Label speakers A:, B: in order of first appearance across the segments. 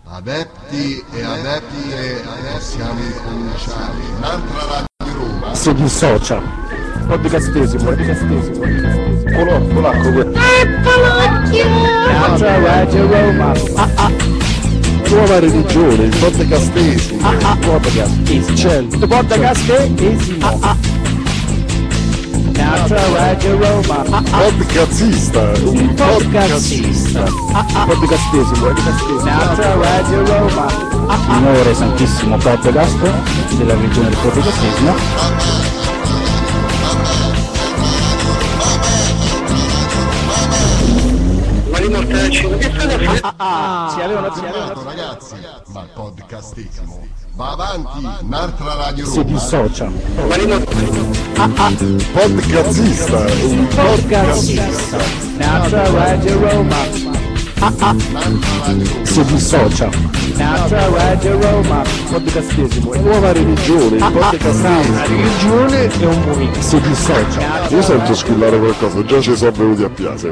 A: Adepti e adepte, possiamo incominciare. Un'altra Radio Roma.
B: Si dissocia. Podcastesimo. Polacco. Un'altra Radio Roma.
A: Nuova religione, il podcastesimo.
B: Podcast. C'è il podcastesimo. Un'altra Radio Roma.
A: Podcastista.
B: Un podcastista. Podcastesimo. Un'altra Radio Roma. Il nuovo santissimo podcast della religione del podcastesimo.
A: Ragazzi, ma il podcastesimo va avanti. Un'altra Radio Roma.
B: Si dissocia.
A: Podcastista.
B: Un podcastista. Un'altra Radio Roma. Si dissocia. Un'altra Radio Roma. Podcastesimo.
A: Nuova religione, il podcastesimo.
B: Una religione e un movimento. Si dissocia.
A: Io sento squillare qualcosa, già ci sono venuti a piazza.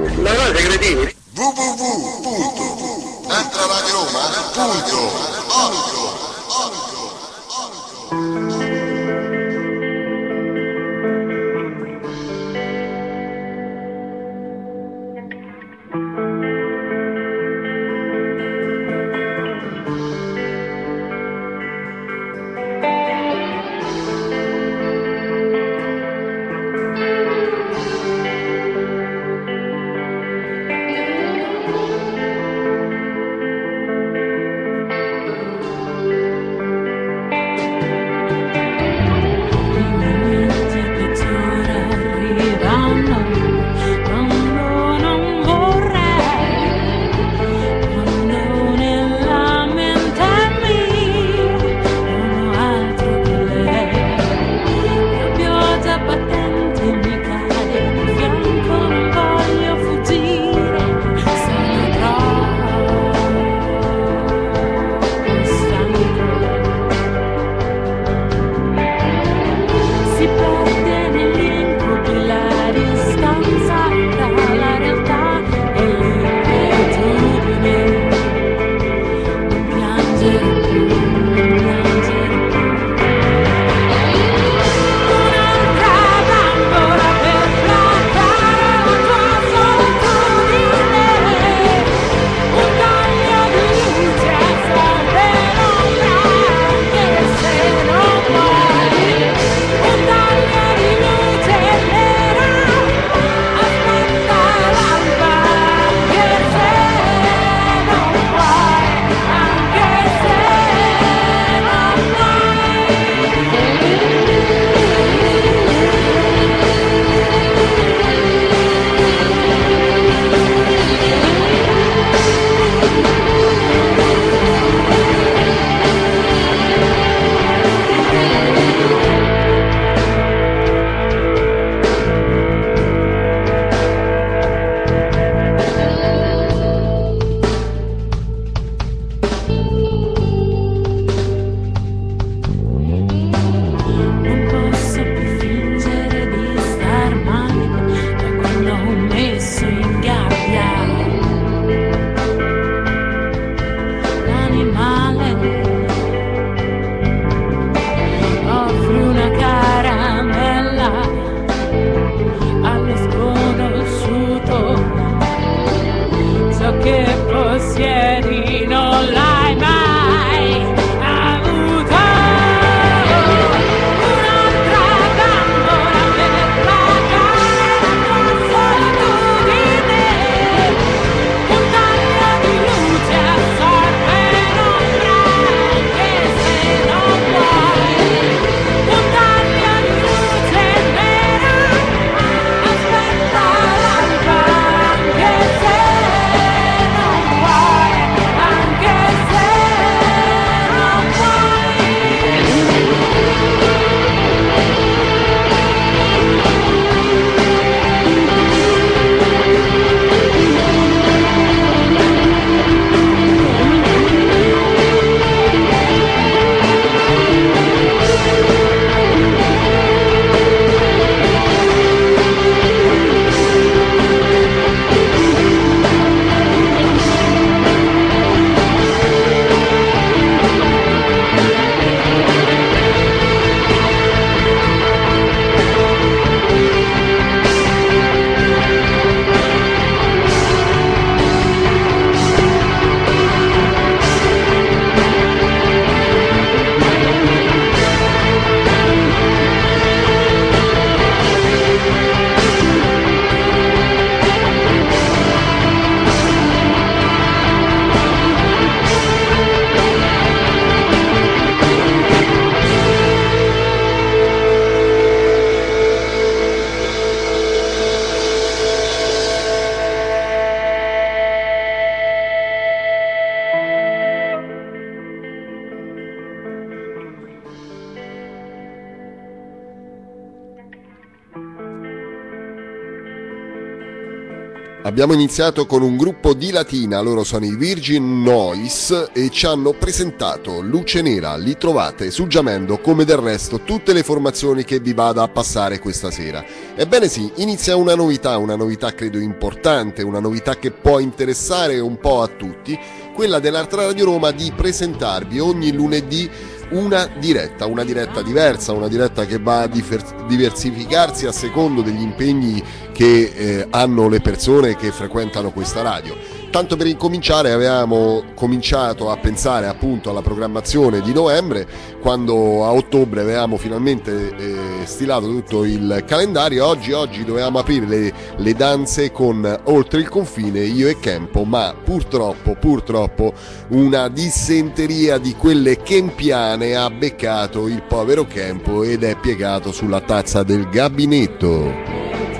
A: Abbiamo iniziato con un gruppo di Latina, loro sono i Virgin Noise e ci hanno presentato Luce Nera. Li trovate su Jamendo, come del resto tutte le formazioni che vi vado a passare questa sera. Ebbene sì, inizia una novità credo importante, una novità che può interessare un po' a tutti, quella dell'Art Radio Roma di presentarvi ogni lunedì una diretta diversa, una diretta che va a diversificarsi a secondo degli impegni che hanno le persone che frequentano questa radio. Tanto per incominciare avevamo cominciato a pensare appunto alla programmazione di novembre, quando a ottobre avevamo finalmente stilato tutto il calendario. Oggi dovevamo aprire le danze con Oltre il confine, io e Kempo, ma purtroppo una dissenteria di quelle kempiane ha beccato il povero Kempo ed è piegato sulla tazza del gabinetto.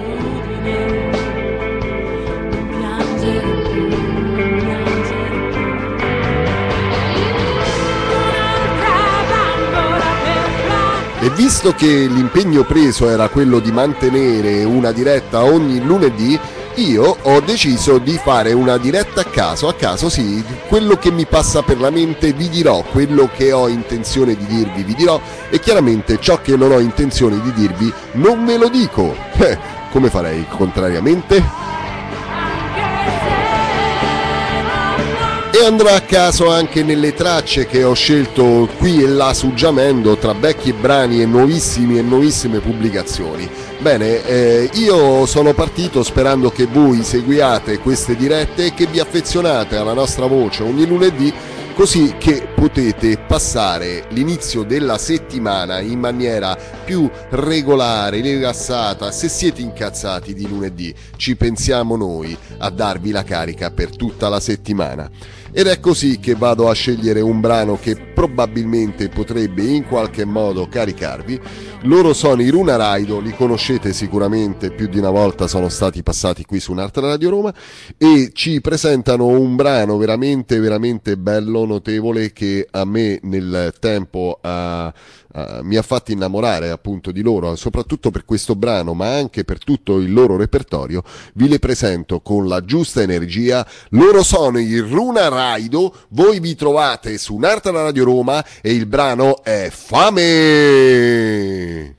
A: E visto che l'impegno preso era quello di mantenere una diretta ogni lunedì, io ho deciso di fare una diretta a caso sì, quello che mi passa per la mente vi dirò, quello che ho intenzione di dirvi vi dirò, e chiaramente ciò che non ho intenzione di dirvi non ve lo dico. Come farei contrariamente? E andrà a caso anche nelle tracce che ho scelto qui e là su Jamendo, tra vecchi brani e nuovissime pubblicazioni. Bene, io sono partito sperando che voi seguiate queste dirette e che vi affezionate alla nostra voce ogni lunedì, così che potete passare l'inizio della settimana in maniera più regolare, rilassata. Se siete incazzati di lunedì, ci pensiamo noi a darvi la carica per tutta la settimana. Ed è così che vado a scegliere un brano che probabilmente potrebbe in qualche modo caricarvi. Loro sono i Runa Raido, li conoscete sicuramente, più di una volta sono stati passati qui su Art Radio Roma e ci presentano un brano veramente bello, notevole, che a me nel tempo mi ha fatto innamorare appunto di loro, soprattutto per questo brano, ma anche per tutto il loro repertorio. Vi le presento con la giusta energia. Loro sono i Runa Raido, voi vi trovate su Art Radio Roma e il brano è Fame.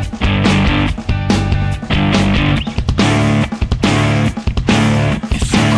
C: If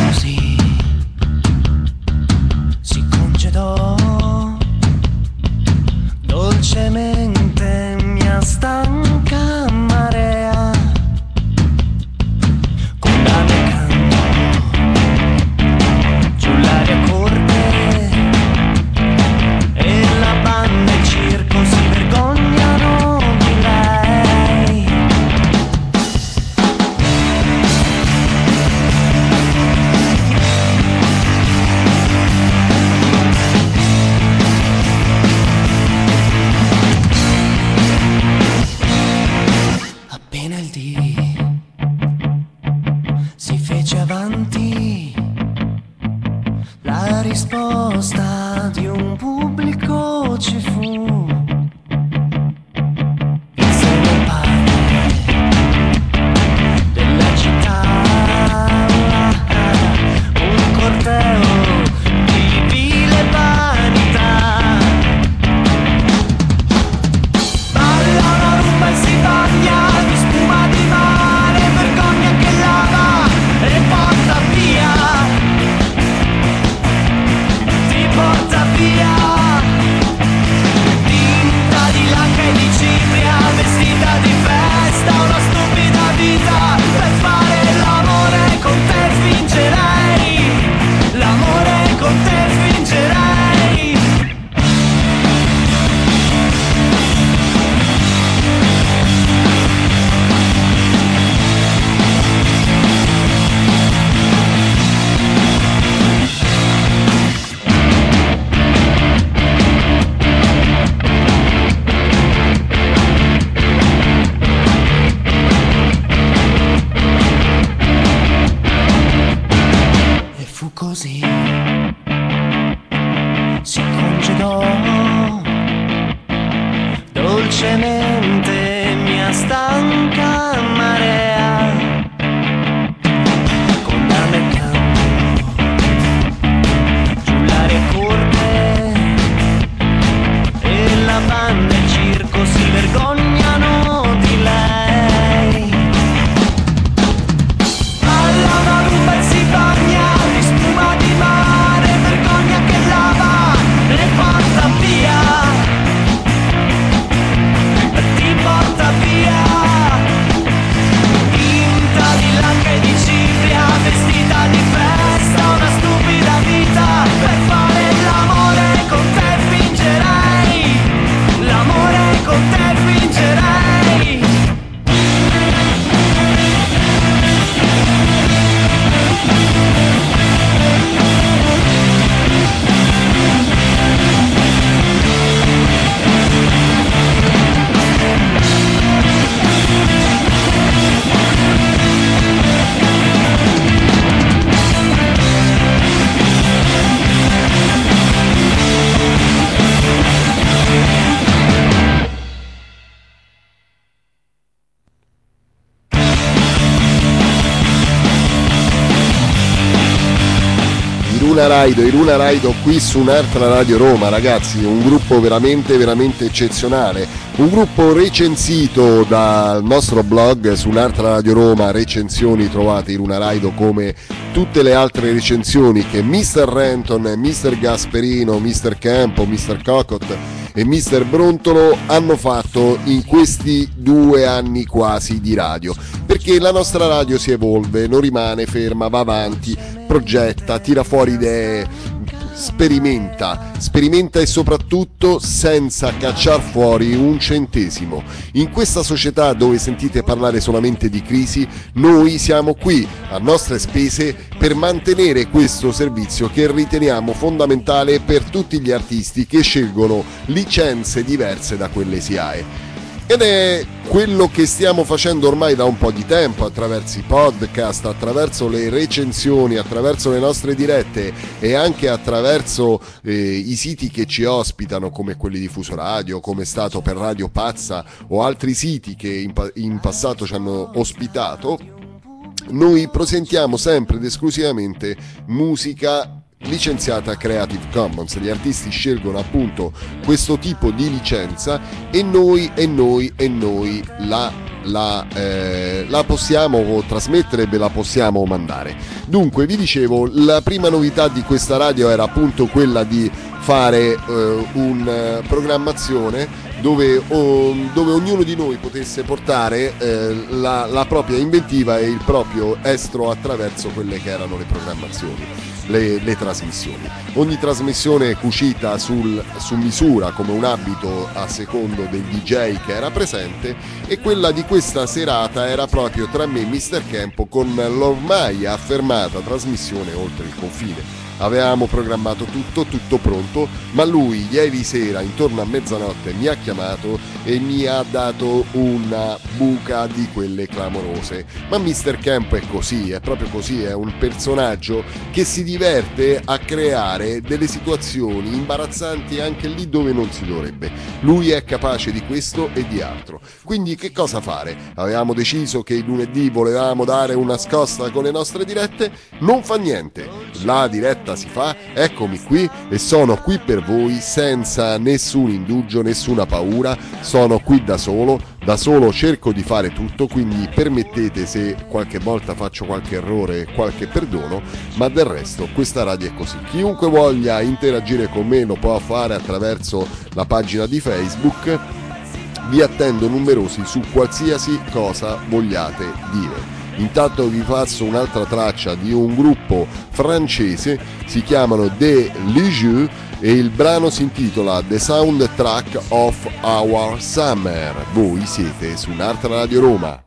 A: Iruna Raido qui su un'altra Radio Roma, ragazzi, un gruppo veramente veramente eccezionale, un gruppo recensito dal nostro blog su un'altra Radio Roma, recensioni. Trovate Iruna Raido come tutte le altre recensioni che Mr. Renton, Mr. Gasperino, Mr. Campo, Mr. Cocot e Mr. Brontolo hanno fatto in questi 2 anni quasi di radio, perché la nostra radio si evolve, non rimane ferma, va avanti, progetta, tira fuori idee, sperimenta e soprattutto senza cacciar fuori un centesimo. In questa società dove sentite parlare solamente di crisi, noi siamo qui a nostre spese per mantenere questo servizio che riteniamo fondamentale per tutti gli artisti che scelgono licenze diverse da quelle SIAE. Ed è quello che stiamo facendo ormai da un po' di tempo, attraverso i podcast, attraverso le recensioni, attraverso le nostre dirette e anche attraverso i siti che ci ospitano, come quelli di Fuso Radio, come è stato per Radio Pazza o altri siti che in passato ci hanno ospitato. Noi presentiamo sempre ed esclusivamente musica licenziata Creative Commons. Gli artisti scelgono appunto questo tipo di licenza e noi la possiamo trasmettere e la possiamo mandare. Dunque, vi dicevo, la prima novità di questa radio era appunto quella di fare una programmazione dove ognuno di noi potesse portare la propria inventiva e il proprio estro attraverso quelle che erano le programmazioni, le trasmissioni. Ogni trasmissione è cucita su misura, come un abito a secondo del DJ che era presente, e quella di questa serata era proprio tra me e Mr. Campo con l'ormai affermata trasmissione Oltre il confine. Avevamo programmato tutto pronto, ma lui ieri sera intorno a mezzanotte mi ha chiamato e mi ha dato una buca di quelle clamorose. Ma Mr. Camp è così, è proprio così, è un personaggio che si diverte a creare delle situazioni imbarazzanti anche lì dove non si dovrebbe. Lui è capace di questo e di altro. Quindi che cosa fare? Avevamo deciso che il lunedì volevamo dare una scossa con le nostre dirette, non fa niente. La diretta si fa, eccomi qui e sono qui per voi senza nessun indugio, nessuna paura, sono qui da solo cerco di fare tutto, quindi permettete se qualche volta faccio qualche errore, qualche perdono, ma del resto questa radio è così. Chiunque voglia interagire con me lo può fare attraverso la pagina di Facebook, vi attendo numerosi su qualsiasi cosa vogliate dire. Intanto vi passo un'altra traccia di un gruppo francese, si chiamano The Lieux e il brano si intitola The Soundtrack of Our Summer. Voi siete su un'altra Radio Roma.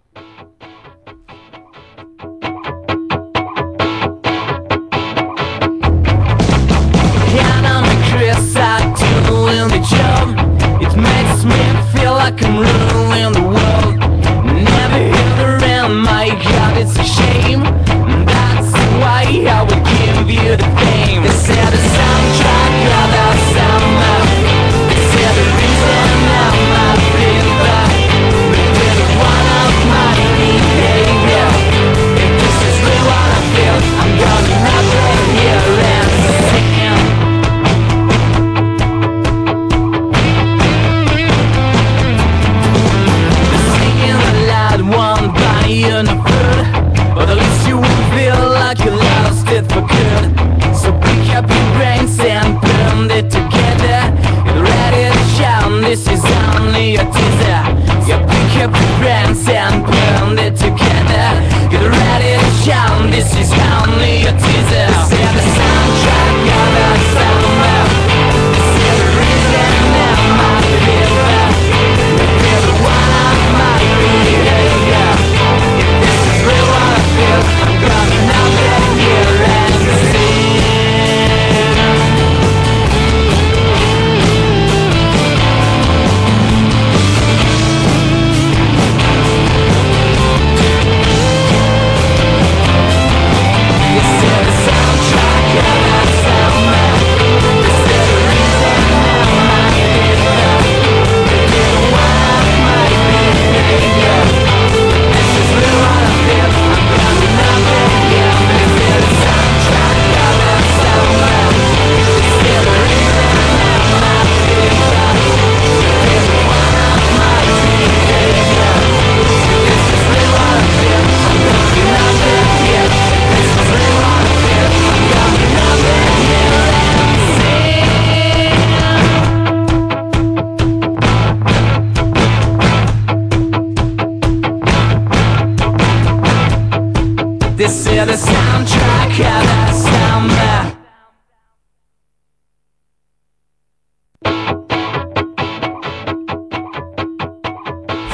C: It makes me feel like I'm ruling the world. Never hit around, my God, it's a shame. That's why I would give you the fame. They said the soundtrack of our summer. They said the reason I'm not feeling back. With one of my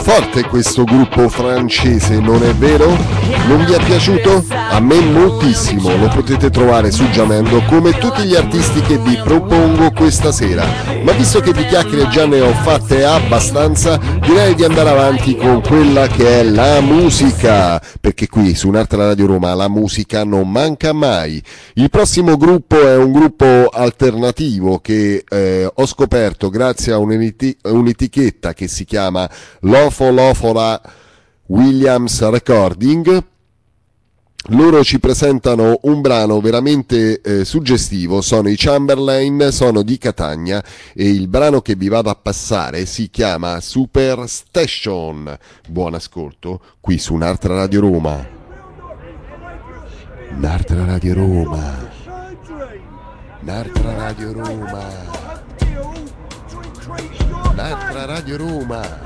A: forte questo gruppo francese, non è vero? Non vi è piaciuto? A me moltissimo, lo potete trovare su Jamendo come tutti gli artisti che vi propongo questa sera. Ma visto che di chiacchiere già ne ho fatte abbastanza, direi di andare avanti con quella che è la musica, perché qui su Un'altra Radio Roma la musica non manca mai. Il prossimo gruppo è un gruppo alternativo che ho scoperto grazie a un'etichetta che si chiama Lofora Williams Recording. Loro ci presentano un brano veramente suggestivo, sono i Chamberlain, sono di Catania e il brano che vi vado a passare si chiama Superstation. Buon ascolto qui su Un'altra Radio Roma. Un'altra Radio Roma. Un'altra Radio Roma. Un'altra Radio Roma.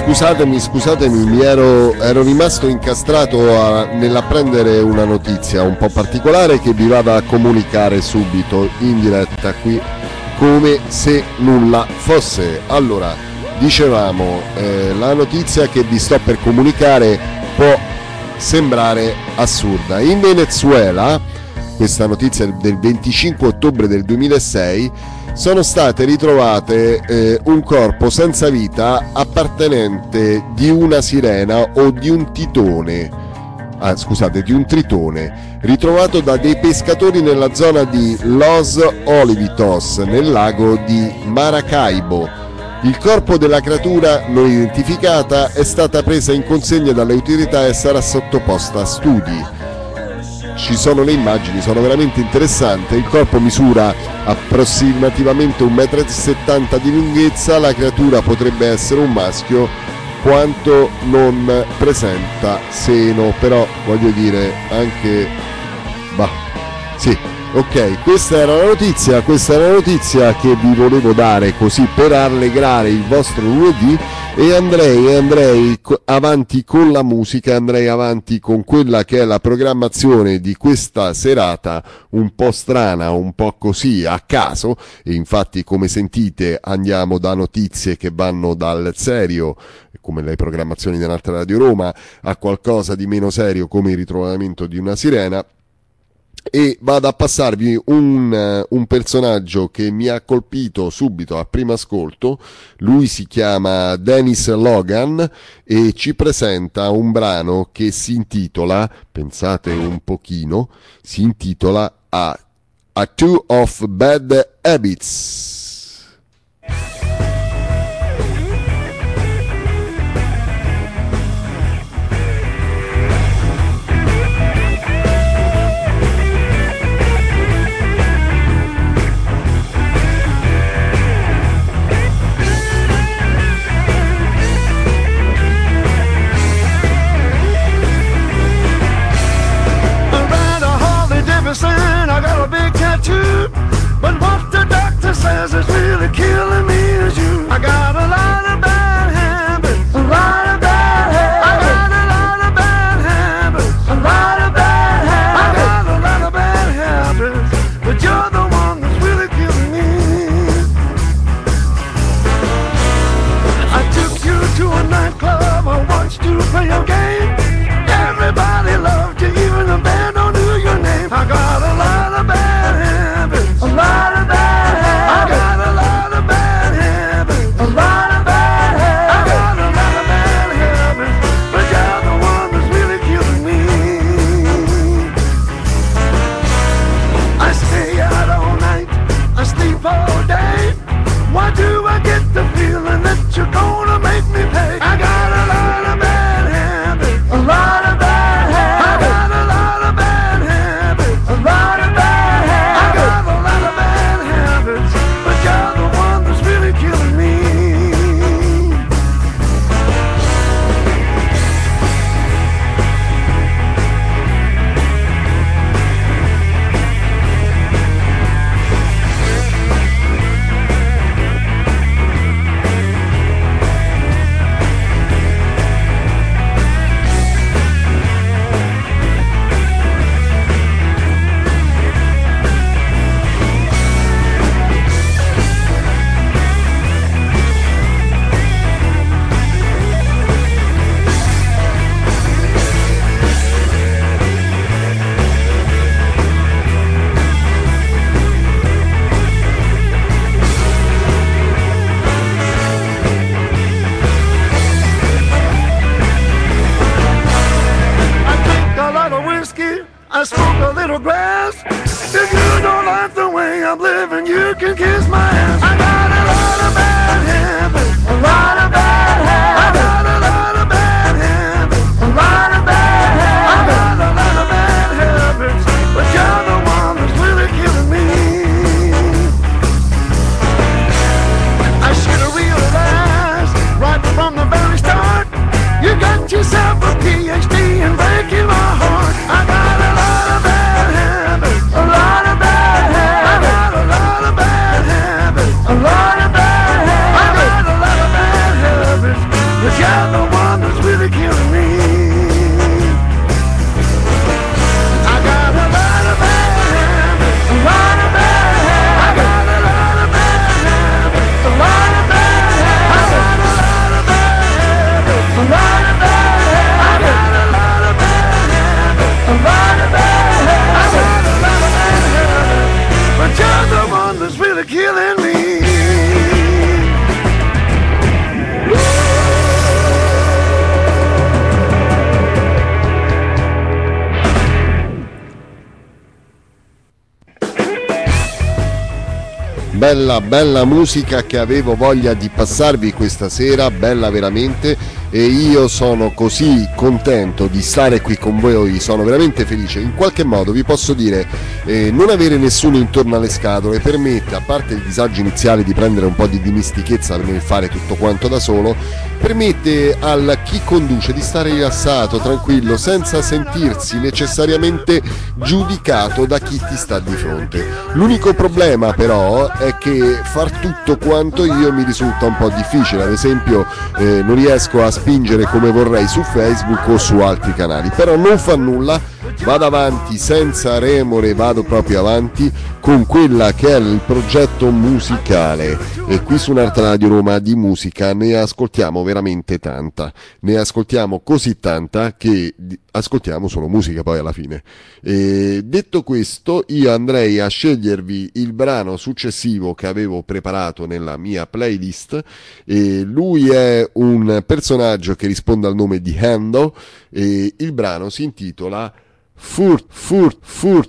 A: Scusatemi, ero rimasto incastrato nell'apprendere una notizia un po' particolare che vi vado a comunicare subito in diretta qui, come se nulla fosse. Allora, dicevamo, la notizia che vi sto per comunicare può sembrare assurda. In Venezuela, questa notizia del 25 ottobre del 2006, sono state ritrovate un corpo senza vita appartenente di una sirena o di un tritone, ritrovato da dei pescatori nella zona di Los Olivitos, nel lago di Maracaibo. Il corpo della creatura non identificata è stata presa in consegna dalle autorità e sarà sottoposta a studi. Ci sono le immagini, sono veramente interessanti. Il corpo misura approssimativamente 1,70 m di lunghezza. La creatura potrebbe essere un maschio, quanto non presenta seno, però voglio dire anche sì, ok, questa era la notizia che vi volevo dare così per allegrare il vostro lunedì. E andrei avanti con la musica, andrei avanti con quella che è la programmazione di questa serata un po' strana, un po' così a caso, e infatti come sentite andiamo da notizie che vanno dal serio, come le programmazioni dell'Alta Radio Roma, a qualcosa di meno serio come il ritrovamento di una sirena. E vado a passarvi un personaggio che mi ha colpito subito a primo ascolto. Lui si chiama Dennis Logan e ci presenta un brano che si intitola, pensate un pochino, si intitola A Two of Bad Habits.
D: I got a big tattoo, but what the doctor says is really killing me is you. I got a lot of bad habits, a lot of bad habits. I got a lot of bad habits, a lot of bad habits. I got a lot of bad habits, but you're the one that's really killing me. I took you to a nightclub, I watched you play your game. Everybody loved you, even the band don't know your name. I got a lot of bad habits, a lot of bad habits. I got a lot of bad habits, a lot of bad habits. I got a lot of bad habits, but you're the one that's really killing me. I stay out all night, I sleep all day. Why do I get the feeling that you're gonna make me pay? I got a lot of bad habits, a lot of bad habits. I got a lot of bad habits, a lot of bad habits. I got a lot of bad habits, but you're the one that's really killing me. I smoke a little grass. If you don't like the way I'm living, you can kiss my ass. I got a lot of bad habits, a lot of bad habits. I got a lot of bad habits, a lot of bad habits. I got a lot of bad habits, but you're the one that's really killing me. I should have realized right from the very start. You got yourself a PhD in breaking my heart. I got a lot of bad habits, a lot of bad habits. I got a lot of bad habits, a lot of bad habits. I got a lot of bad habits, but you're the one that's really killing me. I got a lot of bad habits, a lot of bad habits. I got a lot of bad habits, a lot of bad habits. I got a lot of bad habits, a lot of bad habits. I got a lot of bad habits, a lot of bad habits. I got a lot of bad habits, but you're the one that's really killing me.
A: Bella, bella musica che avevo voglia di passarvi questa sera, bella veramente, e io sono così contento di stare qui con voi, sono veramente felice. In qualche modo vi posso dire, non avere nessuno intorno alle scatole permette, a parte il disagio iniziale di prendere un po' di dimestichezza nel fare tutto quanto da solo, permette a chi conduce di stare rilassato, tranquillo, senza sentirsi necessariamente giudicato da chi ti sta di fronte. L'unico problema però è che far tutto quanto io mi risulta un po' difficile, ad esempio non riesco a spingere come vorrei su Facebook o su altri canali, però non fa nulla, vado avanti senza remore, vado proprio avanti con quella che è il progetto musicale, e qui su Un'Arte Radio Roma di musica ne ascoltiamo veramente tanta, ne ascoltiamo così tanta che ascoltiamo solo musica poi alla fine. E detto questo, io andrei a scegliervi il brano successivo che avevo preparato nella mia playlist, e lui è un personaggio che risponde al nome di Hando, e il brano si intitola Furter.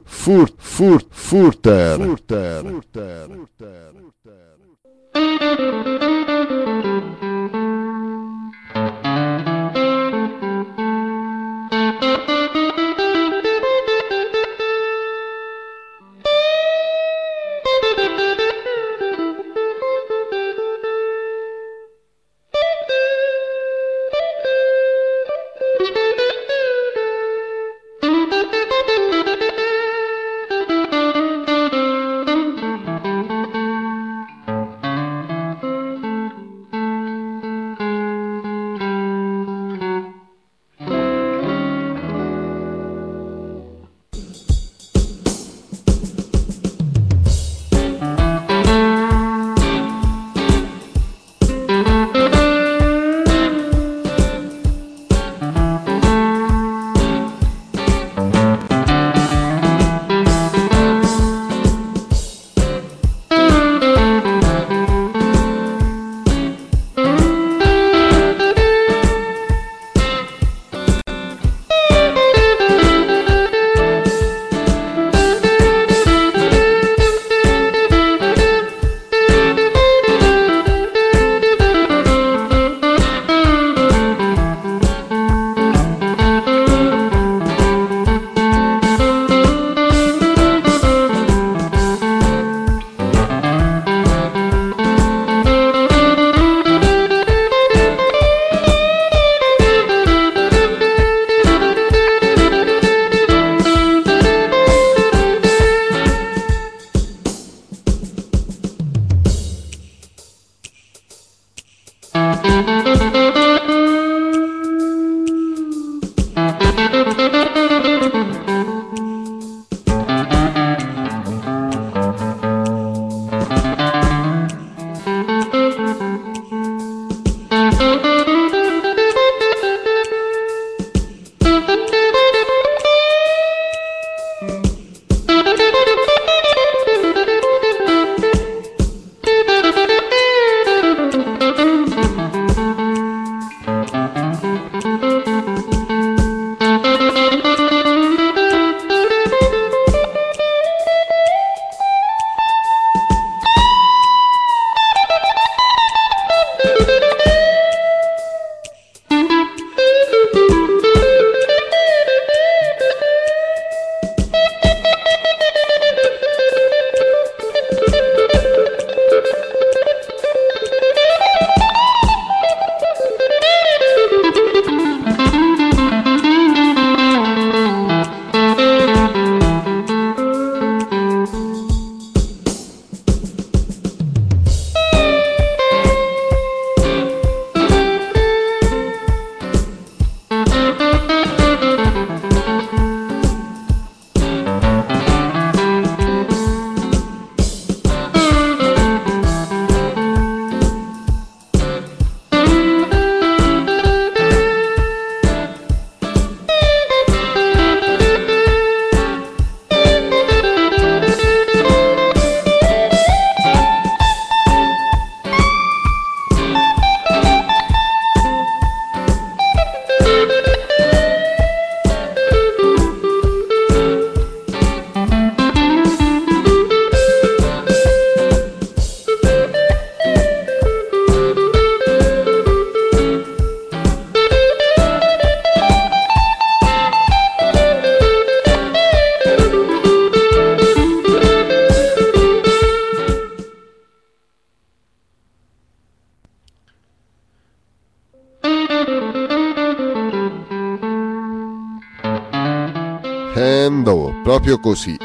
A: Endo, proprio così,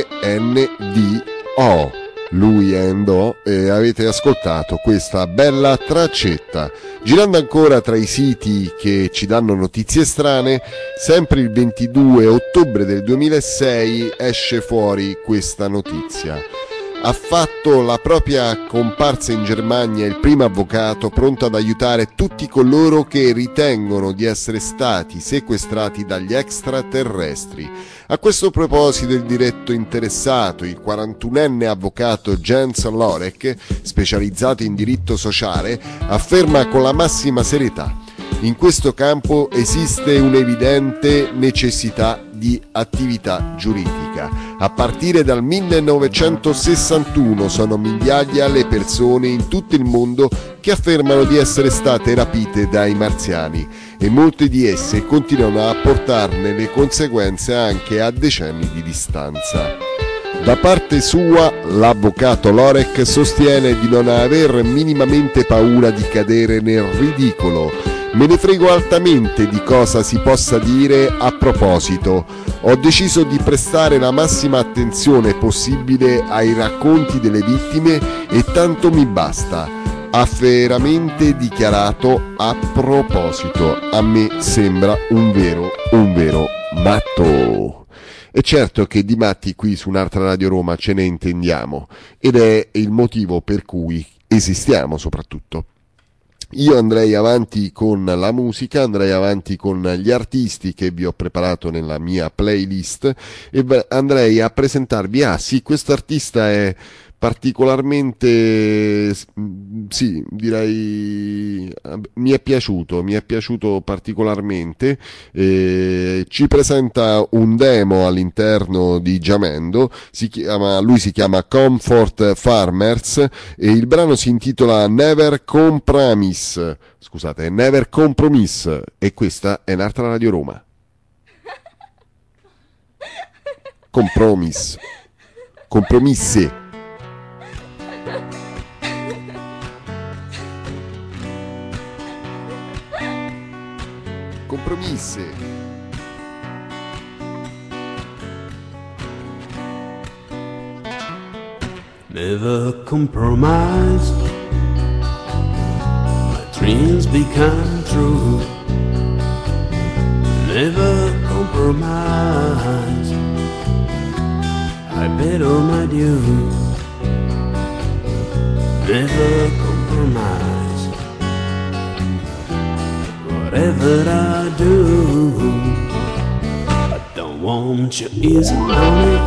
A: E-N-D-O, lui Endo, e avete ascoltato questa bella traccetta. Girando ancora tra i siti che ci danno notizie strane, sempre il 22 ottobre del 2006 esce fuori questa notizia. Ha fatto la propria comparsa in Germania il primo avvocato pronto ad aiutare tutti coloro che ritengono di essere stati sequestrati dagli extraterrestri. A questo proposito il diretto interessato, il 41enne avvocato Jens Lorek, specializzato in diritto sociale, afferma con la massima serietà: in questo campo esiste un'evidente necessità di attività giuridica. A partire dal 1961 sono migliaia le persone in tutto il mondo che affermano di essere state rapite dai marziani e molte di esse continuano a portarne le conseguenze anche a decenni di distanza. Da parte sua, l'avvocato Lorek sostiene di non aver minimamente paura di cadere nel ridicolo. Me ne frego altamente di cosa si possa dire a proposito. Ho deciso di prestare la massima attenzione possibile ai racconti delle vittime e tanto mi basta. Ha veramente dichiarato a proposito. A me sembra un vero matto. E certo che di matti qui su un'altra Radio Roma ce ne intendiamo, ed è il motivo per cui esistiamo soprattutto. Io andrei avanti con la musica, andrei avanti con gli artisti che vi ho preparato nella mia playlist e andrei a presentarvi, questo artista è particolarmente, sì, direi, mi è piaciuto particolarmente. Ci presenta un demo all'interno di Jamendo, lui si chiama Comfort Farmers e il brano si intitola Never Compromise, e questa è un'altra Radio Roma. Compromisse.
E: Never compromised, my dreams become true. Never compromised, I paid all my dues. Never compromised, whatever I do, I don't want your easy money,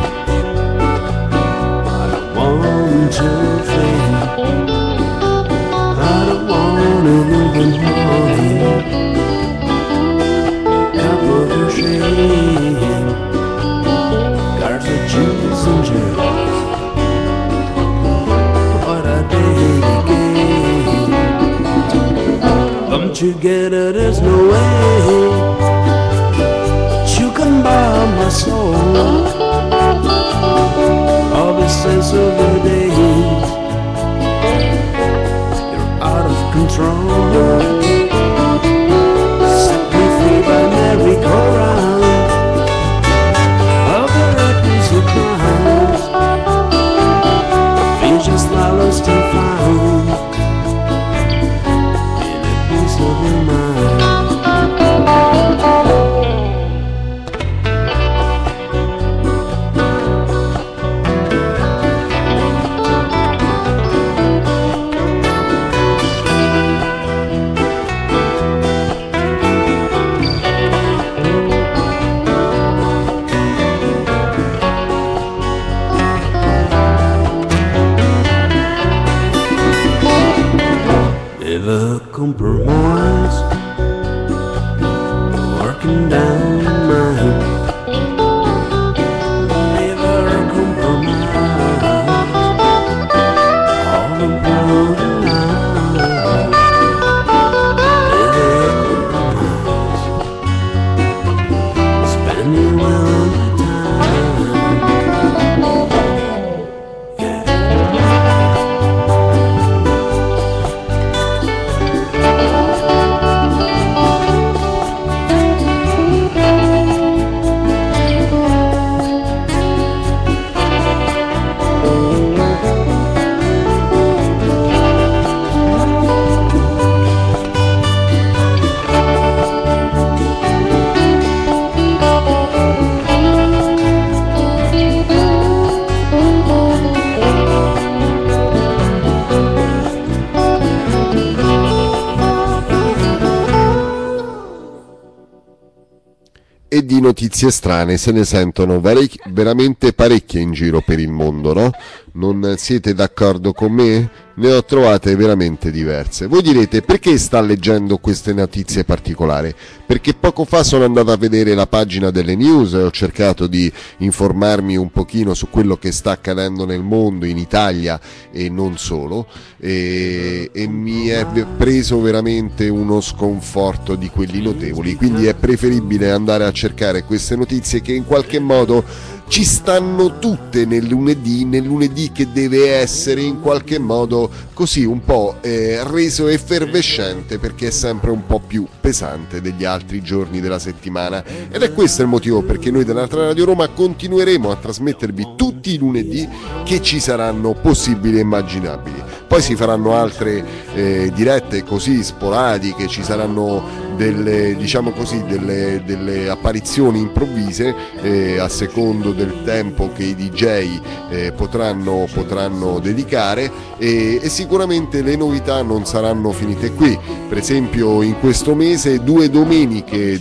E: I don't want your fame, I don't want a living honey, cup of your shame, cards of jewels and gems, what I dedicate. Come together, there's no way that you can buy my soul. All the sense of the days, you're out of control. Set me free by merry-go-round of the records you climb. Feel just like lost and found in a piece of your mind. Never compromise, working down the mine. Never compromise, all around the line. Never compromise, spending all my time. Yeah.
A: e di notizie strane se ne sentono veramente parecchie in giro per il mondo, no? Non siete d'accordo con me? Ne ho trovate veramente diverse. Voi direte, perché sta leggendo queste notizie particolari? Perché poco fa sono andato a vedere la pagina delle news e ho cercato di informarmi un pochino su quello che sta accadendo nel mondo, in Italia e non solo, e mi è preso veramente uno sconforto di quelli notevoli, quindi è preferibile andare a cercare queste notizie che in qualche modo ci stanno tutte nel lunedì che deve essere in qualche modo così un po' reso effervescente, perché è sempre un po' più pesante degli altri giorni della settimana, ed è questo il motivo perché noi della Radio Roma continueremo a trasmettervi tutti i lunedì che ci saranno possibili e immaginabili. Poi si faranno altre dirette così sporadiche, ci saranno delle, diciamo così, delle apparizioni improvvise a secondo del tempo che i DJ potranno dedicare, e sicuramente le novità non saranno finite qui. Per esempio in questo mese due domeniche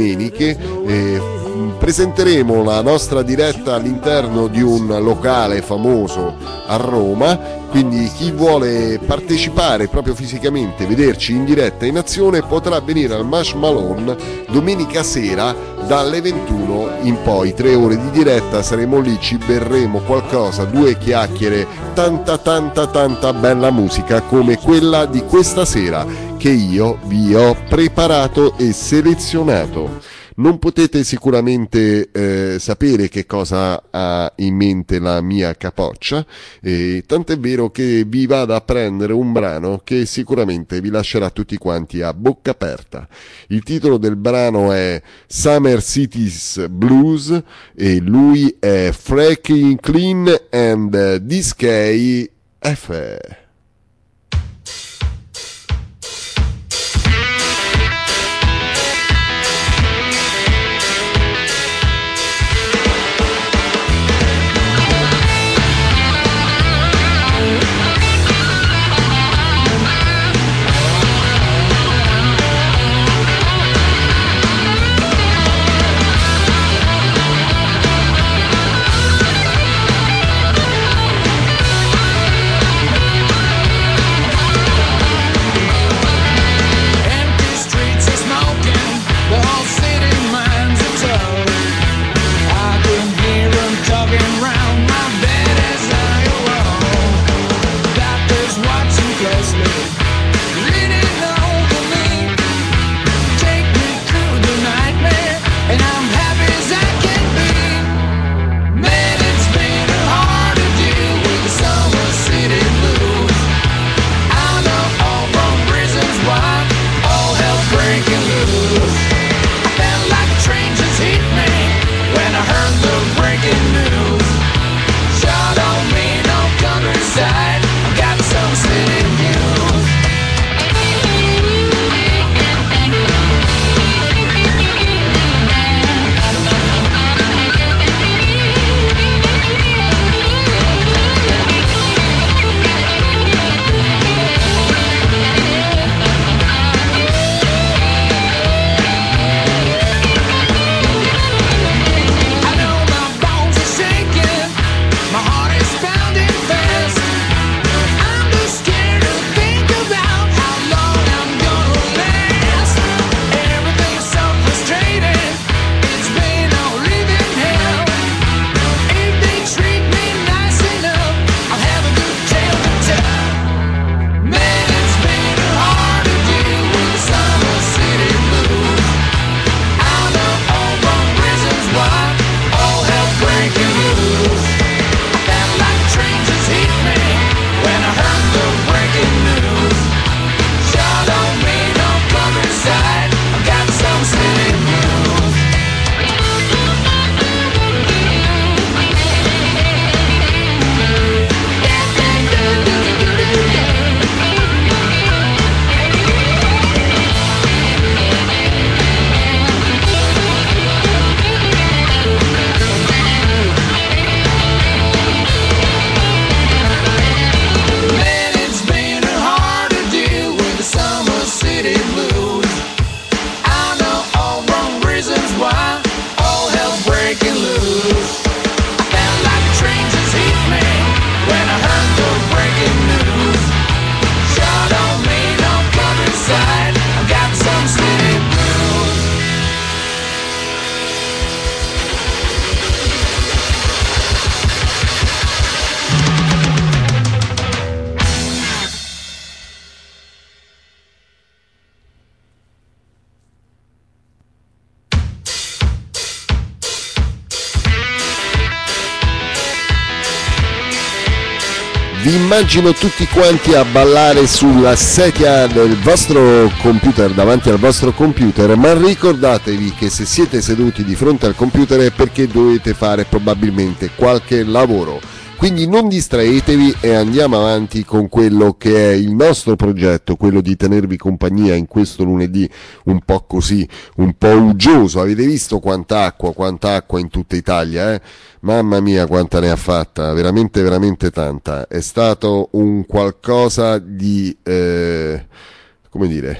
A: presenteremo la nostra diretta all'interno di un locale famoso a Roma, quindi chi vuole partecipare proprio fisicamente, vederci in diretta in azione, potrà venire al Mash Malone domenica sera dalle 21 in poi. 3 ore di diretta, saremo lì, ci berremo qualcosa, 2 chiacchiere, tanta bella musica come quella di questa sera che io vi ho preparato e selezionato. Non potete sicuramente sapere che cosa ha in mente la mia capoccia, tant'è vero che vi vado a prendere un brano che sicuramente vi lascerà tutti quanti a bocca aperta. Il titolo del brano è Summer Cities Blues e lui è Frankie Clean and Disky F.
F: Thank
A: Vi immagino tutti quanti a ballare sulla sedia del vostro computer, davanti al vostro computer, ma ricordatevi che se siete seduti di fronte al computer è perché dovete fare probabilmente qualche lavoro. Quindi non distraetevi e andiamo avanti con quello che è il nostro progetto, quello di tenervi compagnia in questo lunedì un po' così, un po' uggioso. Avete visto quanta acqua in tutta Italia, eh? Mamma mia quanta ne ha fatta, veramente veramente tanta. È stato un qualcosa di, come dire,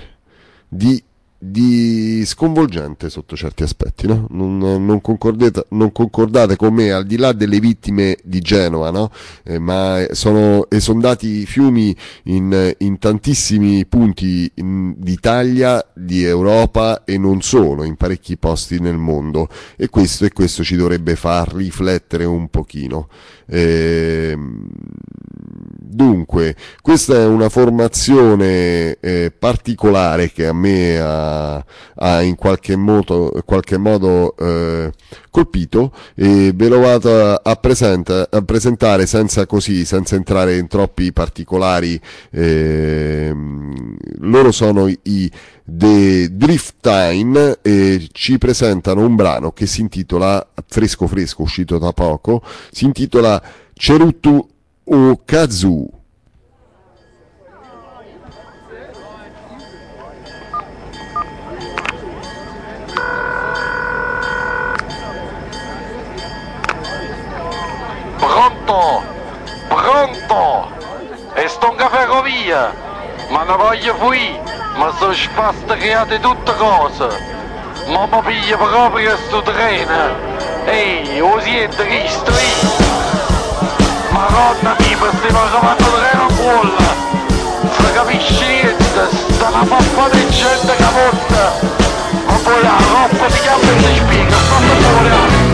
A: di sconvolgente sotto certi aspetti, no? Non concordate con me, al di là delle vittime di Genova, no? Ma sono esondati i fiumi in tantissimi punti d'Italia, di Europa e non solo, in parecchi posti nel mondo, e questo ci dovrebbe far riflettere un pochino. Dunque, questa è una formazione particolare che a me ha in qualche modo colpito, e ve lo vado a presentare senza entrare in troppi particolari. Loro sono i The Driftine e ci presentano un brano che si intitola, fresco, uscito da poco, si intitola Ceruttu Okazu.
F: Pronto, e sto in ferrovia, ma non voglio fuori, ma sono spasticate tutte cose, ma mi piglia proprio sto treno, ehi, o siete Cristo, Madonna mia, stiamo chiamando treno a cuolla, si capisce niente, sta una poppa di gente che porta, ma poi la roppa di gambe si spiega, sta fuori.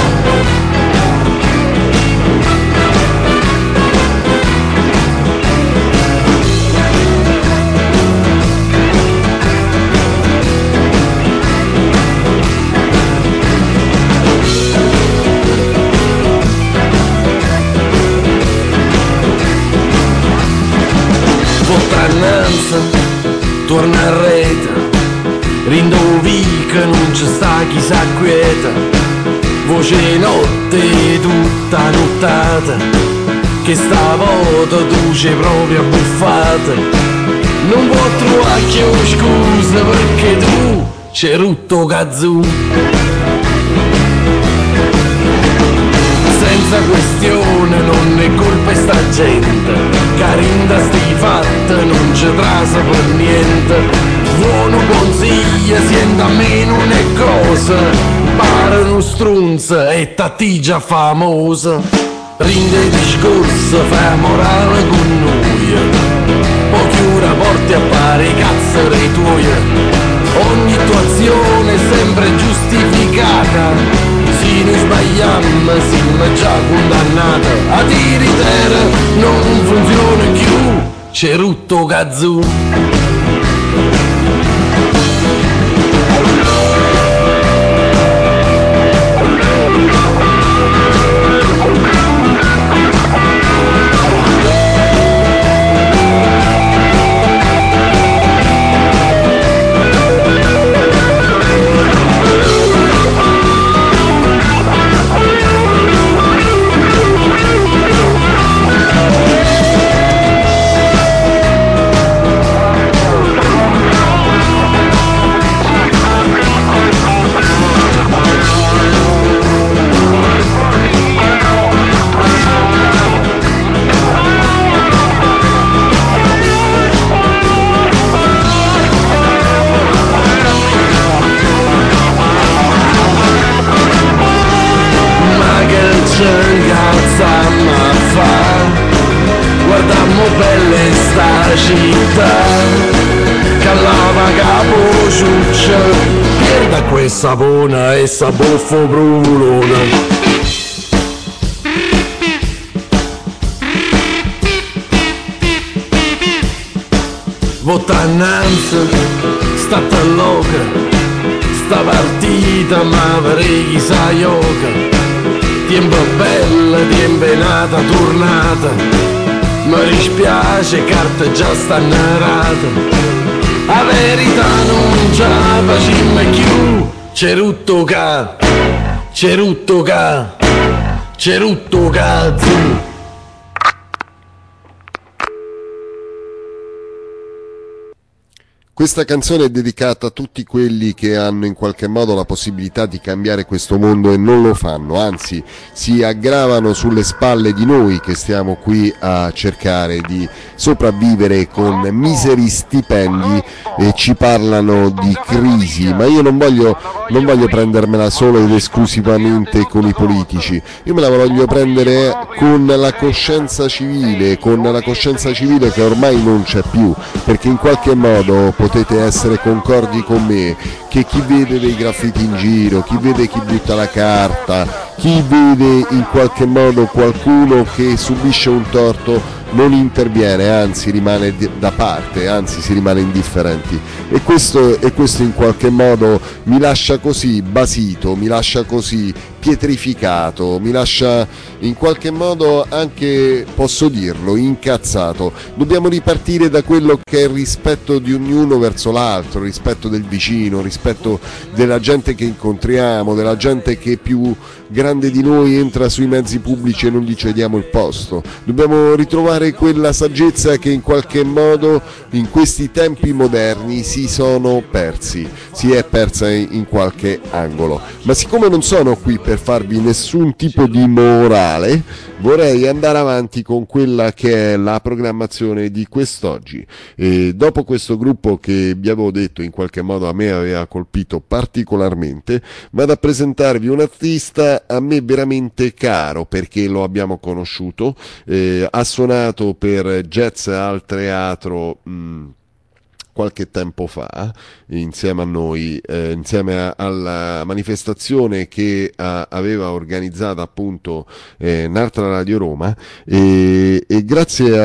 G: Torna a rete, rindovi che non ci sta chissà quieta, voce notte tutta nottata, che stavolta tu c'è proprio abbuffata, non può trovare più scusa perché tu c'è rutto cazzo. Senza questione non è colpa sta gente, carinda sti fatta non ci trasa per niente, buono consiglia sienta a me non è cosa, pare uno strunza e tattigia famosa, rinde discorso fa morale con noi, pochi ora porti a fare i cazzeri tuoi, ogni tua azione è sempre giustificata, se noi sbagliamo siamo già condannati, a tiri terra non funziona più, c'è rutto cazzo. Guardammo belle sta città, callava capo ciuccia, pierda questa sapona e sa boffo brulona. Votannanza, stata loca, sta partita ma avrei chissà yoga. Tempo bella, tempo nata, tornata, mi dispiace, carte già stanno errate, la verità non ce la facciamo più, c'è rutto cazzo.
A: Questa canzone è dedicata a tutti quelli che hanno in qualche modo la possibilità di cambiare questo mondo e non lo fanno, anzi si aggravano sulle spalle di noi che stiamo qui a cercare di sopravvivere con miseri stipendi e ci parlano di crisi, ma io non voglio prendermela solo ed esclusivamente con i politici, io me la voglio prendere con la coscienza civile che ormai non c'è più, perché in qualche modo potete essere concordi con me che chi vede dei graffiti in giro, chi vede chi butta la carta, chi vede in qualche modo qualcuno che subisce un torto non interviene, anzi rimane da parte, anzi si rimane indifferenti, e questo in qualche modo mi lascia così basito, mi lascia così pietrificato, mi lascia in qualche modo anche, posso dirlo, incazzato. Dobbiamo ripartire da quello che è il rispetto di ognuno verso l'altro, il rispetto del vicino, il rispetto della gente che incontriamo, della gente che è più grande di noi entra sui mezzi pubblici e non gli cediamo il posto. Dobbiamo ritrovare quella saggezza che in qualche modo in questi tempi moderni si è persa in qualche angolo. Ma siccome non sono qui per farvi nessun tipo di morale, vorrei andare avanti con quella che è la programmazione di quest'oggi, e dopo questo gruppo che vi avevo detto in qualche modo a me aveva colpito particolarmente, vado a presentarvi un artista a me veramente caro perché lo abbiamo conosciuto, ha suonato per Jazz al Teatro qualche tempo fa insieme a noi, insieme alla manifestazione che aveva organizzato appunto Nartra Radio Roma, e grazie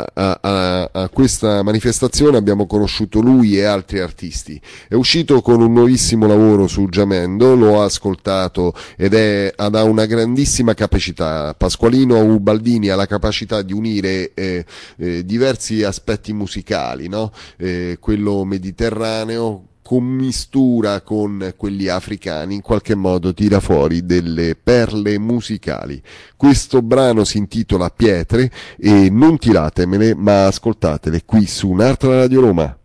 A: a questa manifestazione abbiamo conosciuto lui e altri artisti. È uscito con un nuovissimo lavoro su Giamendo, l'ho ascoltato ed ha una grandissima capacità. Pasqualino Ubaldini ha la capacità di unire diversi aspetti musicali, no? Quello mediterraneo con mistura con quelli africani, in qualche modo tira fuori delle perle musicali. Questo brano si intitola Pietre e non tiratemele, ma ascoltatele qui su Nartra Radio Roma.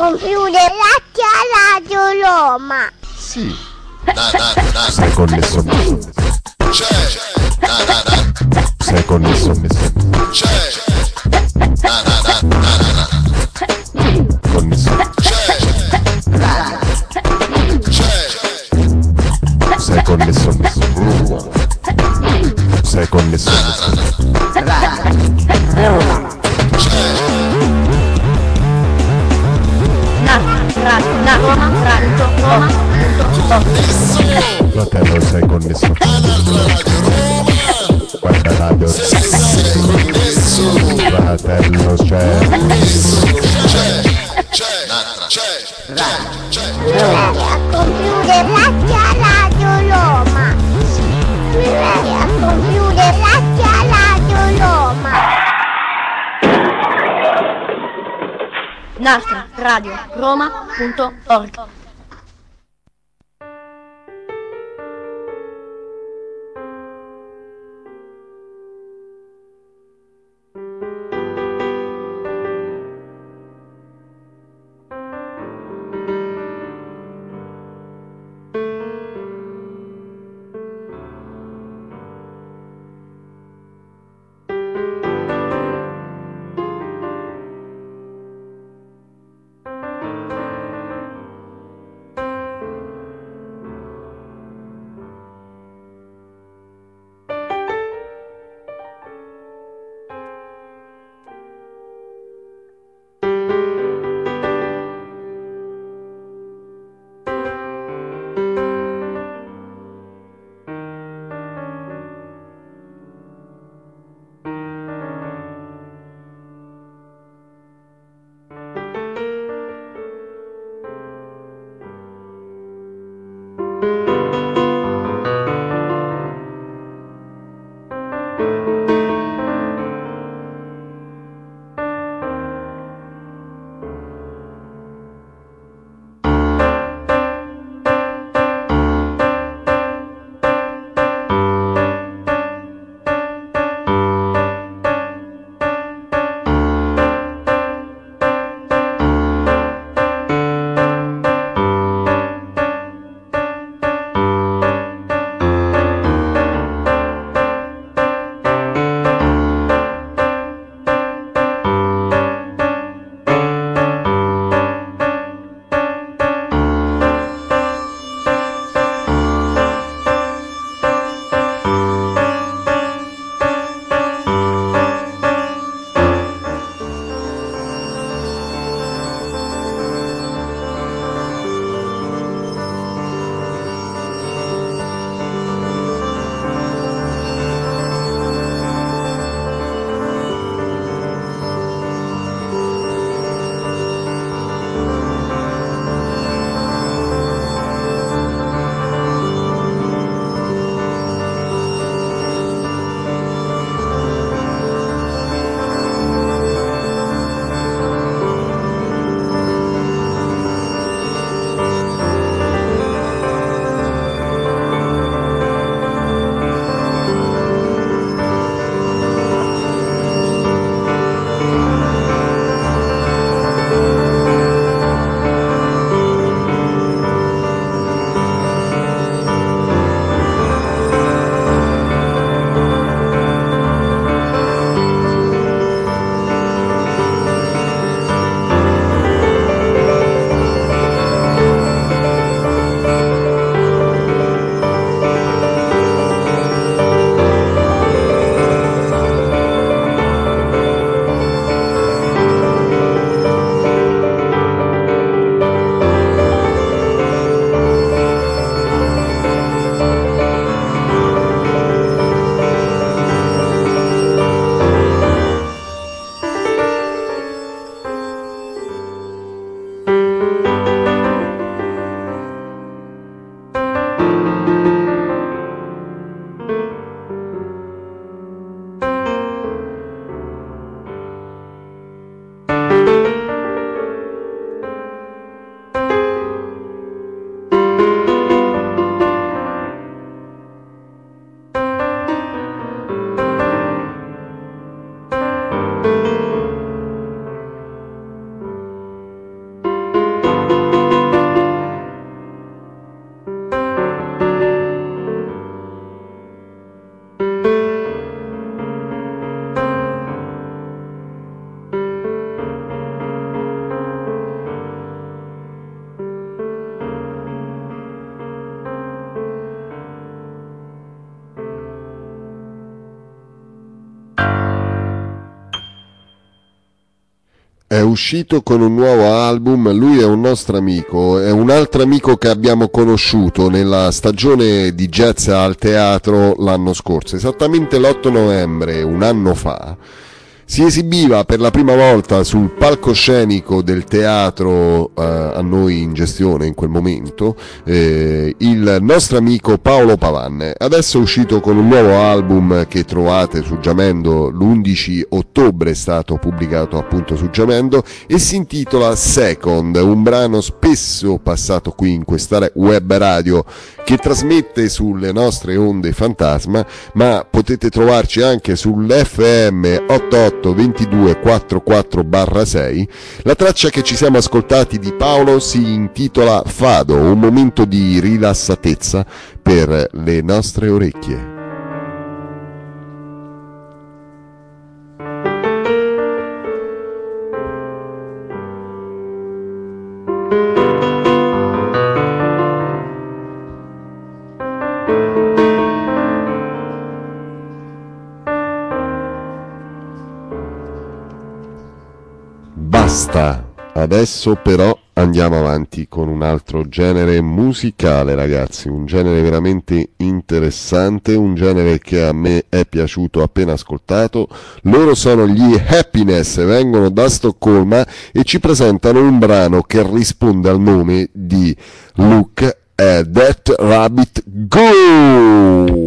H: computer Radio Roma.
A: Sì. Sei connesso. Sei connesso. Connesso. Sei connesso. Sei connesso. Fratello, sei connesso. Guarda radio. Fratello, c'è.
H: Computer Radio Roma. Computer Radio Roma.
I: Nostra Radio Roma.org.
A: È uscito con un nuovo album, lui è un nostro amico, è un altro amico che abbiamo conosciuto nella stagione di jazz al teatro l'anno scorso, esattamente l'8 novembre, un anno fa. Si esibiva per la prima volta sul palcoscenico del teatro a noi in gestione in quel momento il nostro amico Paolo Pavan. Adesso è uscito con un nuovo album che trovate su Jamendo, l'11 ottobre è stato pubblicato appunto su Jamendo e si intitola Second, un brano spesso passato qui in questa web radio che trasmette sulle nostre onde fantasma, ma potete trovarci anche sull'FM 882244/6. La traccia che ci siamo ascoltati di Paolo si intitola Fado, un momento di rilassatezza per le nostre orecchie. Basta, adesso però andiamo avanti con un altro genere musicale, ragazzi, un genere veramente interessante, un genere che a me è piaciuto appena ascoltato. Loro sono gli Happiness, vengono da Stoccolma e ci presentano un brano che risponde al nome di Look at That Rabbit Go!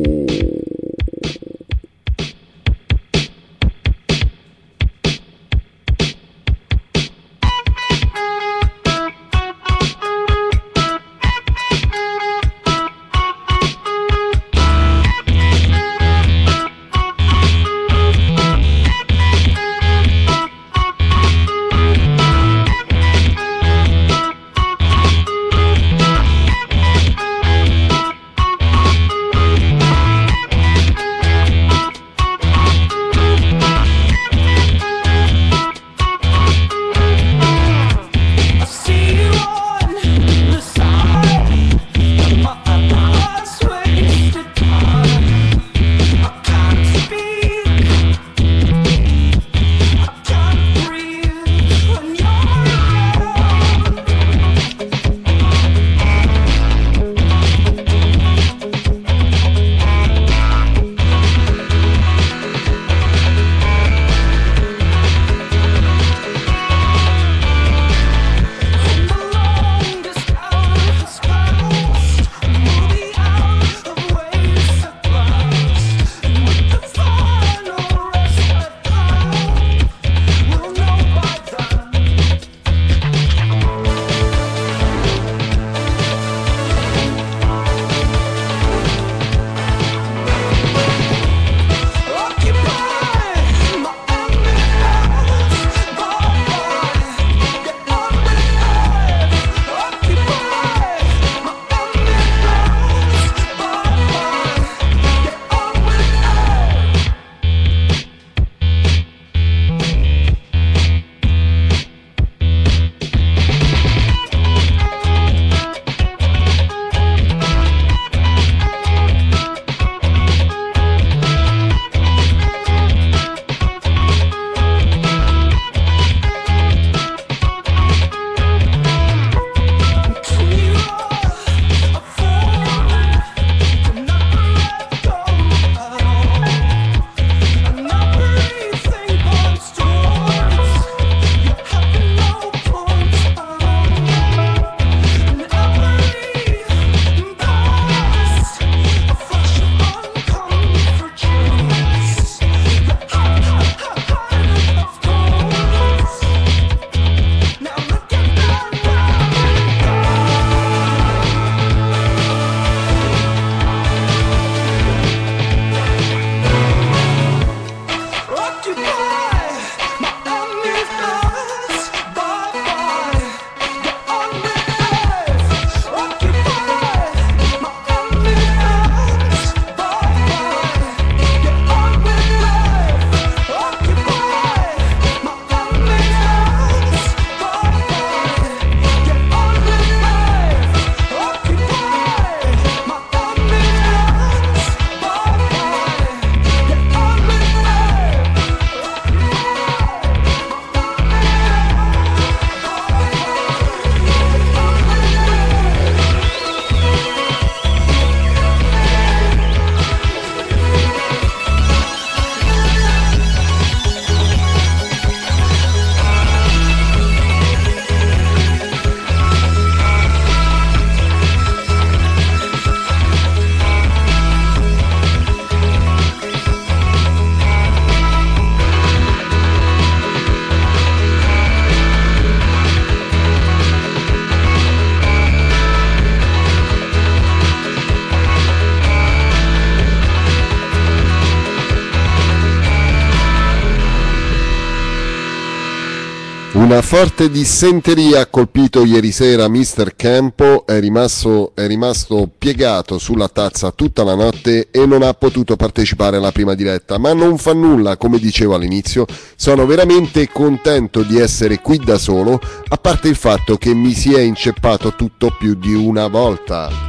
A: Una forte dissenteria ha colpito ieri sera Mr. Campo, è rimasto piegato sulla tazza tutta la notte e non ha potuto partecipare alla prima diretta, ma non fa nulla, come dicevo all'inizio, sono veramente contento di essere qui da solo, a parte il fatto che mi si è inceppato tutto più di una volta.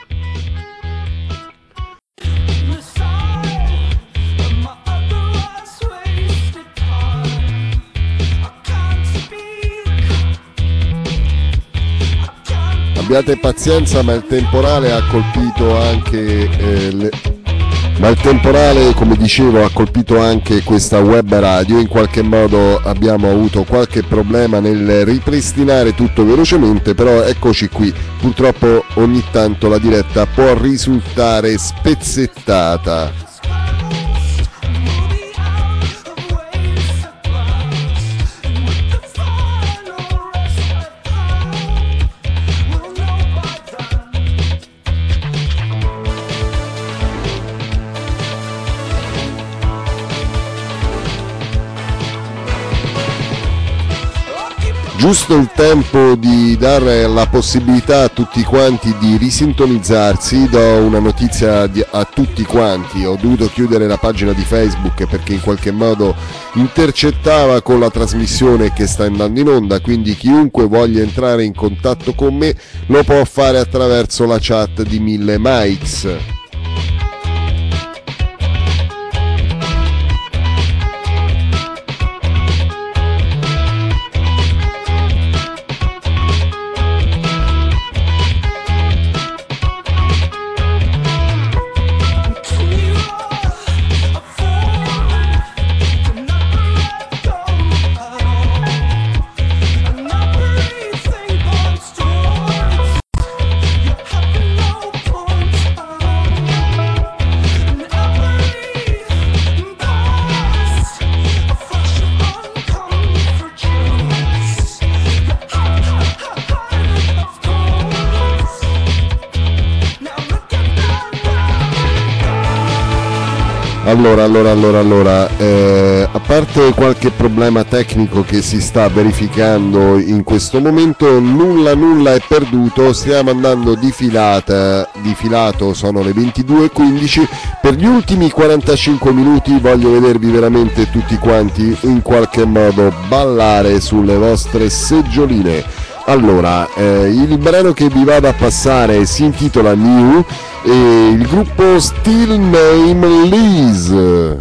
A: Abbiate pazienza, ma il temporale ha colpito anche ma il temporale, come dicevo, ha colpito anche questa web radio. In qualche modo abbiamo avuto qualche problema nel ripristinare tutto velocemente, però eccoci qui. Purtroppo ogni tanto la diretta può risultare spezzettata. Giusto il tempo di dare la possibilità a tutti quanti di risintonizzarsi. Do una notizia a tutti quanti: ho dovuto chiudere la pagina di Facebook perché in qualche modo intercettava con la trasmissione che sta andando in onda, quindi chiunque voglia entrare in contatto con me lo può fare attraverso la chat di 1000 Mics. Allora, a parte qualche problema tecnico che si sta verificando in questo momento, nulla è perduto, stiamo andando di filato, sono le 22:15, per gli ultimi 45 minuti voglio vedervi veramente tutti quanti in qualche modo ballare sulle vostre seggioline. Allora, il brano che vi vado a passare si intitola New e il gruppo Still Name Liz.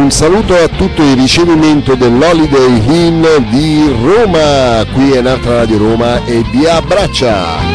A: un saluto a tutto il ricevimento dell'Holiday Inn di Roma, qui è Nartra Radio Roma e vi abbraccia.